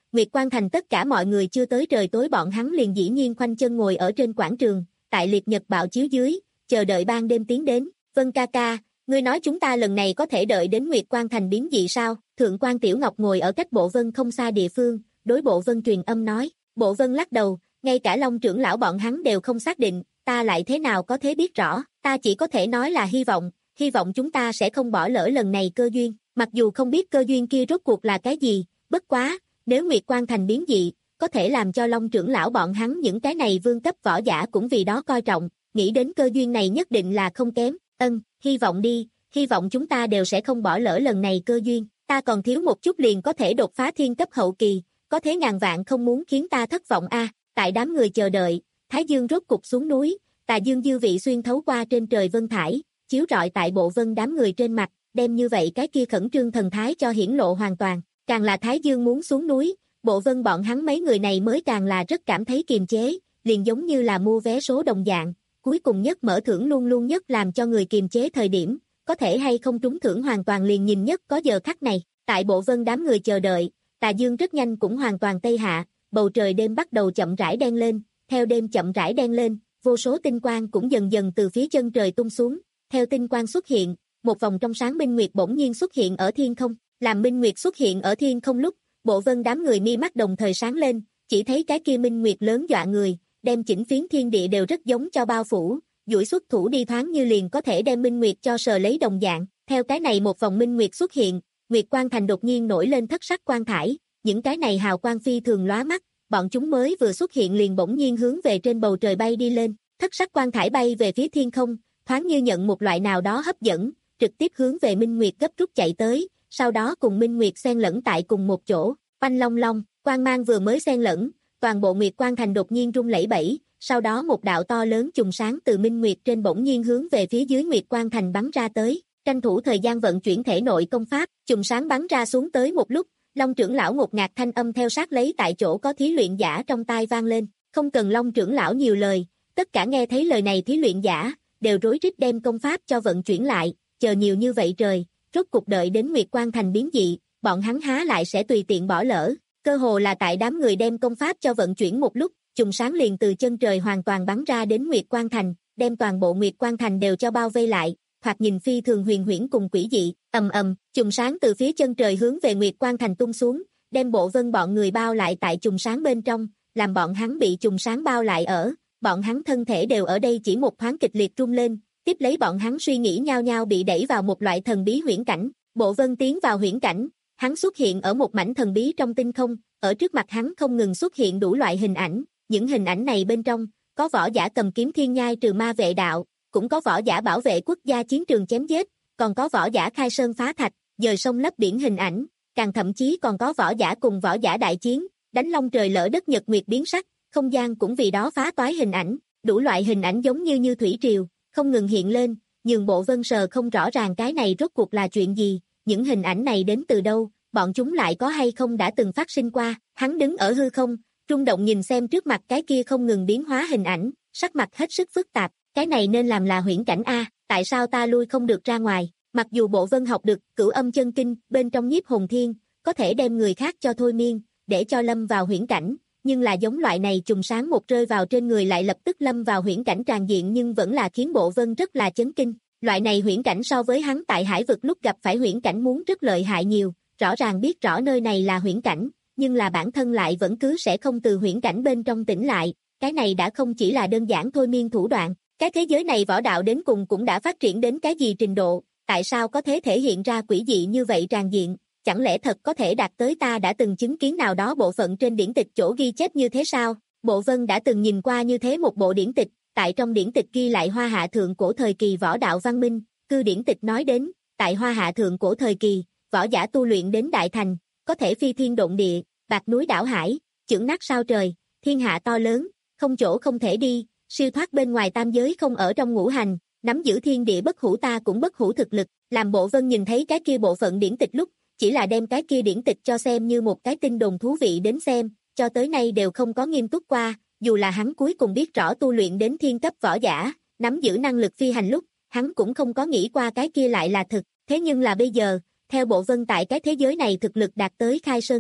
Nguyệt Quan Thành tất cả mọi người chưa tới trời tối bọn hắn liền dĩ nhiên khoanh chân ngồi ở trên quảng trường, tại liệt nhật bạo chiếu dưới, chờ đợi ban đêm tiến đến. Vân ca ca, ngươi nói chúng ta lần này có thể đợi đến Nguyệt Quan Thành biến dị sao? Thượng quan Tiểu Ngọc ngồi ở cách Bộ Vân không xa địa phương, đối Bộ Vân truyền âm nói. Bộ Vân lắc đầu, ngay cả Long trưởng lão bọn hắn đều không xác định, ta lại thế nào có thể biết rõ, ta chỉ có thể nói là hy vọng, hy vọng chúng ta sẽ không bỏ lỡ lần này cơ duyên, mặc dù không biết cơ duyên kia rốt cuộc là cái gì, bất quá, nếu Nguyệt Quan Thành biến dị, có thể làm cho Long trưởng lão bọn hắn những cái này vương cấp võ giả cũng vì đó coi trọng, nghĩ đến cơ duyên này nhất định là không kém, ân, hy vọng đi, hy vọng chúng ta đều sẽ không bỏ lỡ lần này cơ duyên, ta còn thiếu một chút liền có thể đột phá thiên cấp hậu kỳ, có thế ngàn vạn không muốn khiến ta thất vọng a. Tại đám người chờ đợi, Thái Dương rốt cục xuống núi, tà dương dư vị xuyên thấu qua trên trời vân thải, chiếu rọi tại Bộ Vân đám người trên mặt, đem như vậy cái kia khẩn trương thần thái cho hiển lộ hoàn toàn, càng là Thái Dương muốn xuống núi, Bộ Vân bọn hắn mấy người này mới càng là rất cảm thấy kiềm chế, liền giống như là mua vé số đồng dạng, cuối cùng nhất mở thưởng luôn luôn nhất làm cho người kiềm chế thời điểm, có thể hay không trúng thưởng hoàn toàn liền nhìn nhất có giờ khắc này, tại Bộ Vân đám người chờ đợi, tà dương rất nhanh cũng hoàn toàn tây hạ, bầu trời đêm bắt đầu chậm rãi đen lên, theo đêm chậm rãi đen lên, vô số tinh quang cũng dần dần từ phía chân trời tung xuống, theo tinh quang xuất hiện, một vòng trong sáng minh nguyệt bỗng nhiên xuất hiện ở thiên không, làm minh nguyệt xuất hiện ở thiên không lúc, Bộ Vân đám người mi mắt đồng thời sáng lên, chỉ thấy cái kia minh nguyệt lớn dọa người, đem chỉnh phiến thiên địa đều rất giống cho bao phủ, duỗi xuất thủ đi thoáng như liền có thể đem minh nguyệt cho sờ lấy đồng dạng, theo cái này một vòng minh nguyệt xuất hiện, Nguyệt Quan Thành đột nhiên nổi lên thất sắc quang thải, những cái này hào quang phi thường lóa mắt, bọn chúng mới vừa xuất hiện liền bỗng nhiên hướng về trên bầu trời bay đi lên, thất sắc quang thải bay về phía thiên không, thoáng như nhận một loại nào đó hấp dẫn, trực tiếp hướng về Minh Nguyệt gấp rút chạy tới, sau đó cùng Minh Nguyệt xen lẫn tại cùng một chỗ, oanh long long, quang mang vừa mới xen lẫn, toàn bộ Nguyệt Quan Thành đột nhiên rung lẩy bẩy, sau đó một đạo to lớn chùm sáng từ Minh Nguyệt trên bỗng nhiên hướng về phía dưới Nguyệt Quan Thành bắn ra tới, tranh thủ thời gian vận chuyển thể nội công pháp, chùm sáng bắn ra xuống tới một lúc, Long trưởng lão ngột ngạt thanh âm theo sát lấy tại chỗ có thí luyện giả trong tai vang lên, không cần Long trưởng lão nhiều lời, tất cả nghe thấy lời này thí luyện giả, đều rối rít đem công pháp cho vận chuyển lại, chờ nhiều như vậy trời, rốt cục đợi đến Nguyệt Quan Thành biến dị, bọn hắn há lại sẽ tùy tiện bỏ lỡ, cơ hồ là tại đám người đem công pháp cho vận chuyển một lúc, chùm sáng liền từ chân trời hoàn toàn bắn ra đến Nguyệt Quan Thành, đem toàn bộ Nguyệt Quan Thành đều cho bao vây lại, thoạt nhìn phi thường huyền huyễn cùng quỷ dị, ầm ầm, chùm sáng từ phía chân trời hướng về Nguyệt Quan Thành tung xuống, đem Bộ Vân bọn người bao lại tại chùm sáng bên trong, làm bọn hắn bị chùm sáng bao lại ở, bọn hắn thân thể đều ở đây chỉ một thoáng kịch liệt rung lên, tiếp lấy bọn hắn suy nghĩ nhao nhao bị đẩy vào một loại thần bí huyễn cảnh, Bộ Vân tiến vào huyễn cảnh, hắn xuất hiện ở một mảnh thần bí trong tinh không, ở trước mặt hắn không ngừng xuất hiện đủ loại hình ảnh, những hình ảnh này bên trong, có võ giả cầm kiếm thiên nhai trừ ma vệ đạo, cũng có võ giả bảo vệ quốc gia chiến trường chém giết, còn có võ giả khai sơn phá thạch, dời sông lấp biển hình ảnh, càng thậm chí còn có võ giả cùng võ giả đại chiến, đánh long trời lỡ đất nhật nguyệt biến sắc, không gian cũng vì đó phá toái hình ảnh, đủ loại hình ảnh giống như như thủy triều, không ngừng hiện lên, nhường Bộ Vân sờ không rõ ràng cái này rốt cuộc là chuyện gì, những hình ảnh này đến từ đâu, bọn chúng lại có hay không đã từng phát sinh qua, hắn đứng ở hư không, rung động nhìn xem trước mặt cái kia không ngừng biến hóa hình ảnh, sắc mặt hết sức phức tạp, cái này nên làm là huyễn cảnh a, tại sao ta lui không được ra ngoài, mặc dù Bộ Vân học được Cửu Âm Chân Kinh, bên trong nhiếp hồn thiên, có thể đem người khác cho thôi miên, để cho lâm vào huyễn cảnh, nhưng là giống loại này chùm sáng một rơi vào trên người lại lập tức lâm vào huyễn cảnh tràn diện nhưng vẫn là khiến Bộ Vân rất là chấn kinh, loại này huyễn cảnh so với hắn tại hải vực lúc gặp phải huyễn cảnh muốn rất lợi hại nhiều, rõ ràng biết rõ nơi này là huyễn cảnh, nhưng là bản thân lại vẫn cứ sẽ không từ huyễn cảnh bên trong tỉnh lại, cái này đã không chỉ là đơn giản thôi miên thủ đoạn, cái thế giới này võ đạo đến cùng cũng đã phát triển đến cái gì trình độ, tại sao có thể thể hiện ra quỷ dị như vậy tràn diện, chẳng lẽ thật có thể đạt tới ta đã từng chứng kiến nào đó bộ phận trên điển tịch chỗ ghi chép như thế sao? Bộ Vân đã từng nhìn qua như thế một bộ điển tịch, tại trong điển tịch ghi lại Hoa Hạ thượng cổ thời kỳ võ đạo văn minh, cư điển tịch nói đến, tại Hoa Hạ thượng cổ thời kỳ, võ giả tu luyện đến đại thành, có thể phi thiên độn địa, bạc núi đảo hải, chưởng nát sao trời, thiên hạ to lớn, không chỗ không thể đi, siêu thoát bên ngoài tam giới không ở trong ngũ hành, nắm giữ thiên địa bất hủ ta cũng bất hủ thực lực, làm Bộ Vân nhìn thấy cái kia bộ phận điển tịch lúc, chỉ là đem cái kia điển tịch cho xem như một cái tin đồn thú vị đến xem, cho tới nay đều không có nghiêm túc qua, dù là hắn cuối cùng biết rõ tu luyện đến thiên cấp võ giả, nắm giữ năng lực phi hành lúc, hắn cũng không có nghĩ qua cái kia lại là thực, thế nhưng là bây giờ, theo Bộ Vân tại cái thế giới này thực lực đạt tới khai sơn cấp,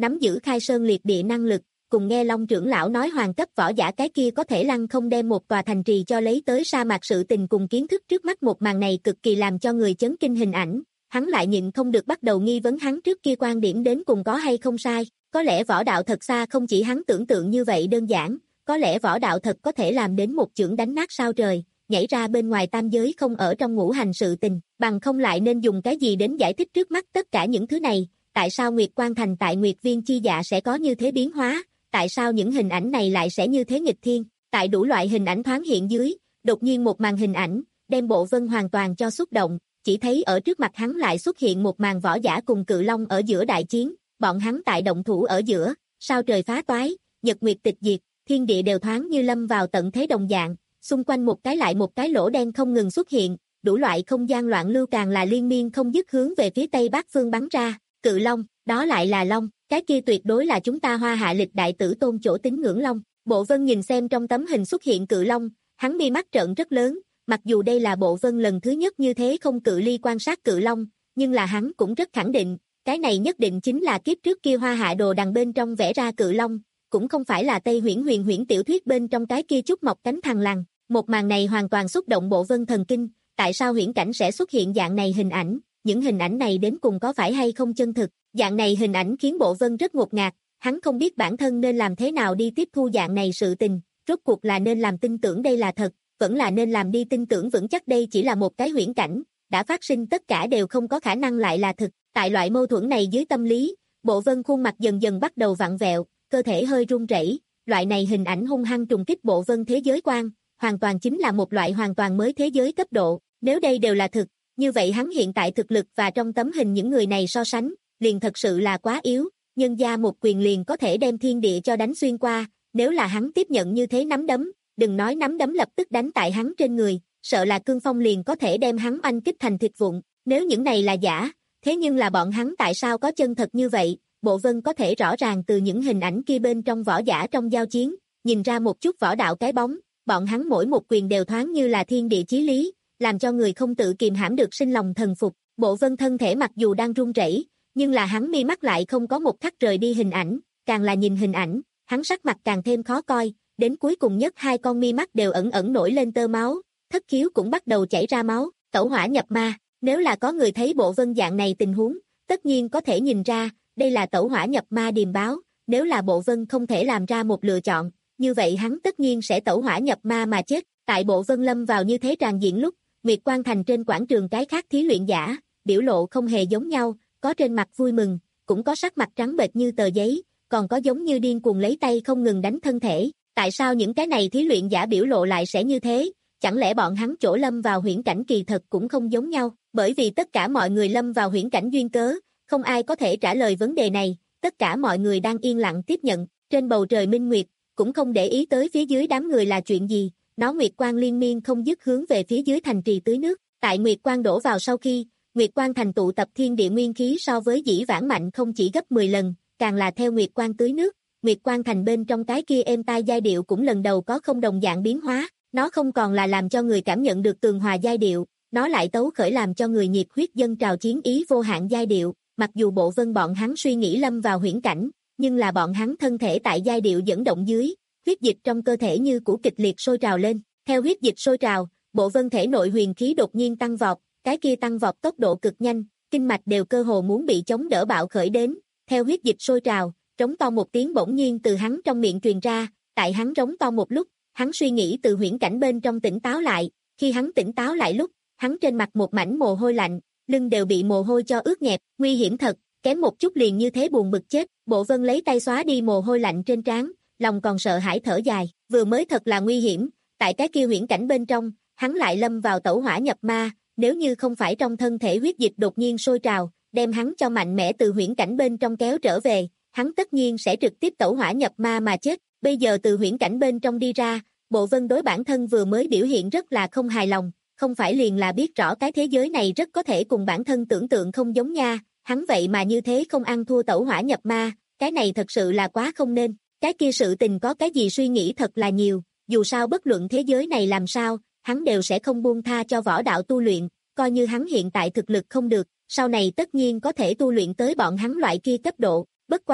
nắm giữ khai sơn liệt địa năng lực, cùng nghe Long trưởng lão nói hoàng cấp võ giả cái kia có thể lăng không đem một tòa thành trì cho lấy tới sa mạc, sự tình cùng kiến thức trước mắt một màn này cực kỳ làm cho người chấn kinh hình ảnh, hắn lại nhịn không được bắt đầu nghi vấn hắn trước kia quan điểm đến cùng có hay không sai, có lẽ võ đạo thật xa không chỉ hắn tưởng tượng như vậy đơn giản, có lẽ võ đạo thật có thể làm đến một chưởng đánh nát sao trời, nhảy ra bên ngoài tam giới không ở trong ngũ hành sự tình, bằng không lại nên dùng cái gì đến giải thích trước mắt tất cả những thứ này, tại sao Nguyệt Quan Thành tại Nguyệt Viên chi dạ sẽ có như thế biến hóa, tại sao những hình ảnh này lại sẽ như thế nghịch thiên, tại đủ loại hình ảnh thoáng hiện dưới, đột nhiên một màn hình ảnh, đem Bộ Vân hoàn toàn cho xúc động, chỉ thấy ở trước mặt hắn lại xuất hiện một màn võ giả cùng cự long ở giữa đại chiến, bọn hắn tại động thủ ở giữa, sao trời phá toái, nhật nguyệt tịch diệt, thiên địa đều thoáng như lâm vào tận thế đồng dạng, xung quanh một cái lại một cái lỗ đen không ngừng xuất hiện, đủ loại không gian loạn lưu càng là liên miên không dứt hướng về phía tây bắc phương bắn ra, cự long, đó lại là long, cái kia tuyệt đối là chúng ta Hoa Hạ lịch đại tử tôn chỗ tín ngưỡng long. Bộ Vân nhìn xem trong tấm hình xuất hiện cự long, hắn mi mắt trợn rất lớn, mặc dù đây là Bộ Vân lần thứ nhất như thế không cự ly quan sát cự long, nhưng là hắn cũng rất khẳng định, cái này nhất định chính là kiếp trước kia Hoa Hạ đồ đằng bên trong vẽ ra cự long, cũng không phải là Tây Huyễn huyền huyễn tiểu thuyết bên trong cái kia chút mọc cánh thằn lằn. Một màn này hoàn toàn xúc động Bộ Vân thần kinh, tại sao huyễn cảnh sẽ xuất hiện dạng này hình ảnh, những hình ảnh này đến cùng có phải hay không chân thực, dạng này hình ảnh khiến Bộ Vân rất ngột ngạt, hắn không biết bản thân nên làm thế nào đi tiếp thu dạng này sự tình, rốt cuộc là nên làm tin tưởng đây là thật, vẫn là nên làm đi tin tưởng vững chắc đây chỉ là một cái huyễn cảnh, đã phát sinh tất cả đều không có khả năng lại là thực, tại loại mâu thuẫn này dưới tâm lý, Bộ Vân khuôn mặt dần dần bắt đầu vặn vẹo, cơ thể hơi run rẩy, loại này hình ảnh hung hăng trùng kích Bộ Vân thế giới quan, hoàn toàn chính là một loại hoàn toàn mới thế giới cấp độ, nếu đây đều là thực, như vậy hắn hiện tại thực lực và trong tấm hình những người này so sánh, liền thật sự là quá yếu, nhân gia một quyền liền có thể đem thiên địa cho đánh xuyên qua, nếu là hắn tiếp nhận như thế nắm đấm, đừng nói nắm đấm lập tức đánh tại hắn trên người, sợ là cương phong liền có thể đem hắn oanh kích thành thịt vụn, nếu những này là giả, thế nhưng là bọn hắn tại sao có chân thật như vậy, Bộ Vân có thể rõ ràng từ những hình ảnh kia bên trong võ giả trong giao chiến, nhìn ra một chút võ đạo cái bóng, bọn hắn mỗi một quyền đều thoáng như là thiên địa chí lý, làm cho người không tự kìm hãm được sinh lòng thần phục, Bộ Vân thân thể mặc dù đang run rẩy, nhưng là hắn mi mắt lại không có một khắc rời đi hình ảnh, càng là nhìn hình ảnh, hắn sắc mặt càng thêm khó coi, đến cuối cùng nhất hai con mi mắt đều ẩn ẩn nổi lên tơ máu, thất khiếu cũng bắt đầu chảy ra máu, tẩu hỏa nhập ma, nếu là có người thấy Bộ Vân dạng này tình huống, tất nhiên có thể nhìn ra, đây là tẩu hỏa nhập ma điềm báo, nếu là Bộ Vân không thể làm ra một lựa chọn, như vậy hắn tất nhiên sẽ tẩu hỏa nhập ma mà chết, tại Bộ Vân lâm vào như thế tràn diện lúc, Nguyệt Quan Thành trên quảng trường cái khác thí luyện giả, biểu lộ không hề giống nhau, có trên mặt vui mừng, cũng có sắc mặt trắng bệch như tờ giấy, còn có giống như điên cuồng lấy tay không ngừng đánh thân thể, tại sao những cái này thí luyện giả biểu lộ lại sẽ như thế, chẳng lẽ bọn hắn chỗ lâm vào huyễn cảnh kỳ thật cũng không giống nhau, bởi vì tất cả mọi người lâm vào huyễn cảnh duyên cớ, không ai có thể trả lời vấn đề này, tất cả mọi người đang yên lặng tiếp nhận, trên bầu trời minh nguyệt, cũng không để ý tới phía dưới đám người là chuyện gì, nó Nguyệt Quang liên miên không dứt hướng về phía dưới thành trì tưới nước, tại Nguyệt Quang đổ vào sau khi, Nguyệt Quang thành tụ tập thiên địa nguyên khí so với dĩ vãng mạnh không chỉ gấp mười lần, càng là theo Nguyệt Quang tưới nước, Nguyệt Quang thành bên trong cái kia êm tai giai điệu cũng lần đầu có không đồng dạng biến hóa, nó không còn là làm cho người cảm nhận được tường hòa giai điệu, nó lại tấu khởi làm cho người nhiệt huyết dâng trào chiến ý vô hạn giai điệu, mặc dù Bộ Vân bọn hắn suy nghĩ lâm vào huyễn cảnh, nhưng là bọn hắn thân thể tại giai điệu dẫn động dưới, huyết dịch trong cơ thể như cũ kịch liệt sôi trào lên, theo huyết dịch sôi trào, Bộ Vân thể nội huyền khí đột nhiên tăng vọt, cái kia tăng vọt tốc độ cực nhanh, kinh mạch đều cơ hồ muốn bị chống đỡ bạo khởi đến, theo huyết dịch sôi trào, trống to một tiếng bỗng nhiên từ hắn trong miệng truyền ra, tại hắn trống to một lúc, hắn suy nghĩ từ huyễn cảnh bên trong tỉnh táo lại, khi hắn tỉnh táo lại lúc, hắn trên mặt một mảnh mồ hôi lạnh, lưng đều bị mồ hôi cho ướt nhẹp, nguy hiểm thật, kém một chút liền như thế buồn bực chết, Bộ Vân lấy tay xóa đi mồ hôi lạnh trên trán, lòng còn sợ hãi thở dài, vừa mới thật là nguy hiểm, tại cái kia huyễn cảnh bên trong, hắn lại lâm vào tẩu hỏa nhập ma, nếu như không phải trong thân thể huyết dịch đột nhiên sôi trào, đem hắn cho mạnh mẽ từ huyễn cảnh bên trong kéo trở về, hắn tất nhiên sẽ trực tiếp tẩu hỏa nhập ma mà chết, bây giờ từ huyễn cảnh bên trong đi ra, Bộ Vân đối bản thân vừa mới biểu hiện rất là không hài lòng, không phải liền là biết rõ cái thế giới này rất có thể cùng bản thân tưởng tượng không giống nha, hắn vậy mà như thế không ăn thua tẩu hỏa nhập ma, cái này thật sự là quá không nên, cái kia sự tình có cái gì suy nghĩ thật là nhiều, dù sao bất luận thế giới này làm sao, hắn đều sẽ không buông tha cho võ đạo tu luyện, coi như hắn hiện tại thực lực không được, sau này tất nhiên có thể tu luyện tới bọn hắn loại kia cấp độ, bất quá,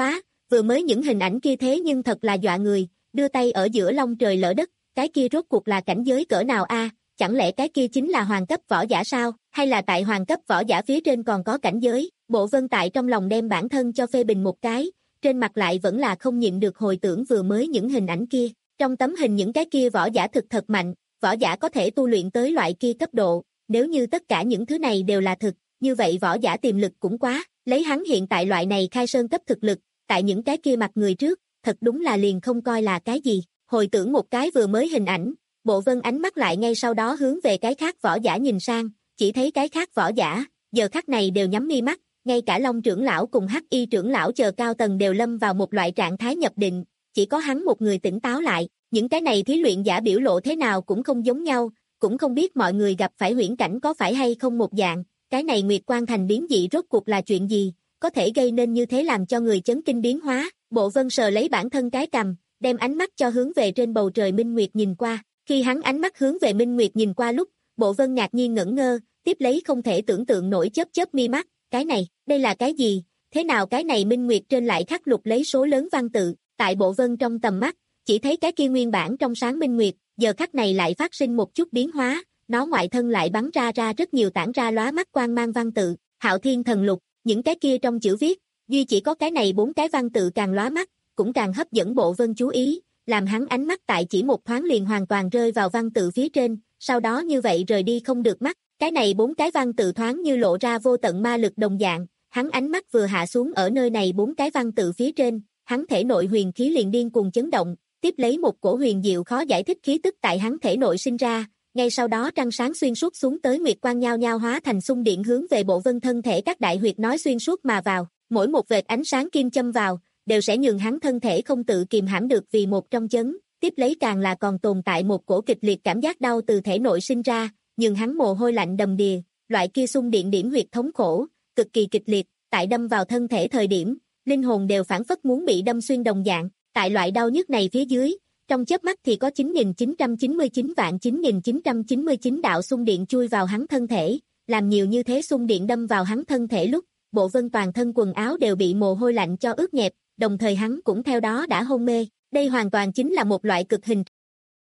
Vừa mới những hình ảnh kia thế nhưng thật là dọa người, đưa tay ở giữa long trời lỡ đất, cái kia rốt cuộc là cảnh giới cỡ nào a? Chẳng lẽ cái kia chính là hoàng cấp võ giả sao, hay là tại hoàng cấp võ giả phía trên còn có cảnh giới? Bộ Vân tại trong lòng đem bản thân cho phê bình một cái, trên mặt lại vẫn là không nhịn được hồi tưởng vừa mới những hình ảnh kia. Trong tấm hình những cái kia võ giả thực thật mạnh, võ giả có thể tu luyện tới loại kia cấp độ, nếu như tất cả những thứ này đều là thực, như vậy võ giả tiềm lực cũng quá, lấy hắn hiện tại loại này khai sơn cấp thực lực, tại những cái kia mặt người trước, thật đúng là liền không coi là cái gì. Hồi tưởng một cái vừa mới hình ảnh, Bộ Vân ánh mắt lại ngay sau đó hướng về cái khác võ giả nhìn sang, chỉ thấy cái khác võ giả, giờ khắc này đều nhắm mi mắt, ngay cả Long trưởng lão cùng Hắc Y trưởng lão chờ cao tầng đều lâm vào một loại trạng thái nhập định, chỉ có hắn một người tỉnh táo lại, những cái này thí luyện giả biểu lộ thế nào cũng không giống nhau, cũng không biết mọi người gặp phải huyễn cảnh có phải hay không một dạng, cái này Nguyệt Quan Thành biến dị rốt cuộc là chuyện gì, có thể gây nên như thế làm cho người chấn kinh biến hóa. Bộ Vân sờ lấy bản thân cái cằm, đem ánh mắt cho hướng về trên bầu trời Minh Nguyệt nhìn qua, khi hắn ánh mắt hướng về Minh Nguyệt nhìn qua lúc, Bộ Vân ngạc nhiên ngẩn ngơ, tiếp lấy không thể tưởng tượng nổi chớp chớp mi mắt, cái này, đây là cái gì, thế nào cái này Minh Nguyệt trên lại khắc lục lấy số lớn văn tự, tại Bộ Vân trong tầm mắt, chỉ thấy cái kia nguyên bản trong sáng Minh Nguyệt, giờ khắc này lại phát sinh một chút biến hóa, nó ngoại thân lại bắn ra ra rất nhiều tản ra lóa mắt quang mang văn tự, Hạo Thiên Thần Lục, những cái kia trong chữ viết, duy chỉ có cái này bốn cái văn tự càng lóa mắt, cũng càng hấp dẫn Bộ Vân chú ý, làm hắn ánh mắt tại chỉ một thoáng liền hoàn toàn rơi vào văn tự phía trên, sau đó như vậy rời đi không được mắt, cái này bốn cái văn tự thoáng như lộ ra vô tận ma lực đồng dạng, hắn ánh mắt vừa hạ xuống ở nơi này bốn cái văn tự phía trên, hắn thể nội huyền khí liền điên cuồng chấn động, tiếp lấy một cổ huyền diệu khó giải thích khí tức tại hắn thể nội sinh ra, ngay sau đó trăng sáng xuyên suốt xuống tới nguyệt quang nhao nhao hóa thành xung điện hướng về Bộ Vân thân thể các đại huyệt nói xuyên suốt mà vào, mỗi một vệt ánh sáng kim châm vào, đều sẽ nhường hắn thân thể không tự kìm hãm được vì một trong chấn, tiếp lấy càng là còn tồn tại một cổ kịch liệt cảm giác đau từ thể nội sinh ra, nhường hắn mồ hôi lạnh đầm đìa, loại kia xung điện điểm huyệt thống khổ, cực kỳ kịch liệt, tại đâm vào thân thể thời điểm, linh hồn đều phản phất muốn bị đâm xuyên đồng dạng, tại loại đau nhức này phía dưới, trong chớp mắt thì có chín nghìn chín trăm chín mươi chín vạn chín nghìn chín trăm chín mươi chín đạo xung điện chui vào hắn thân thể, làm nhiều như thế xung điện đâm vào hắn thân thể lúc, Bộ Vân toàn thân quần áo đều bị mồ hôi lạnh cho ướt nhẹp, đồng thời hắn cũng theo đó đã hôn mê, đây hoàn toàn chính là một loại cực hình.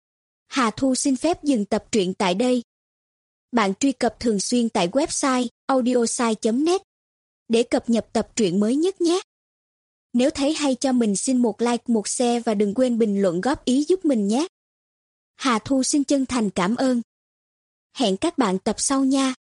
Hà Thu xin phép dừng tập truyện tại đây. Bạn truy cập thường xuyên tại website audiosai chấm net để cập nhật tập truyện mới nhất nhé. Nếu thấy hay cho mình xin một like, một share và đừng quên bình luận góp ý giúp mình nhé. Hà Thu xin chân thành cảm ơn. Hẹn các bạn tập sau nha.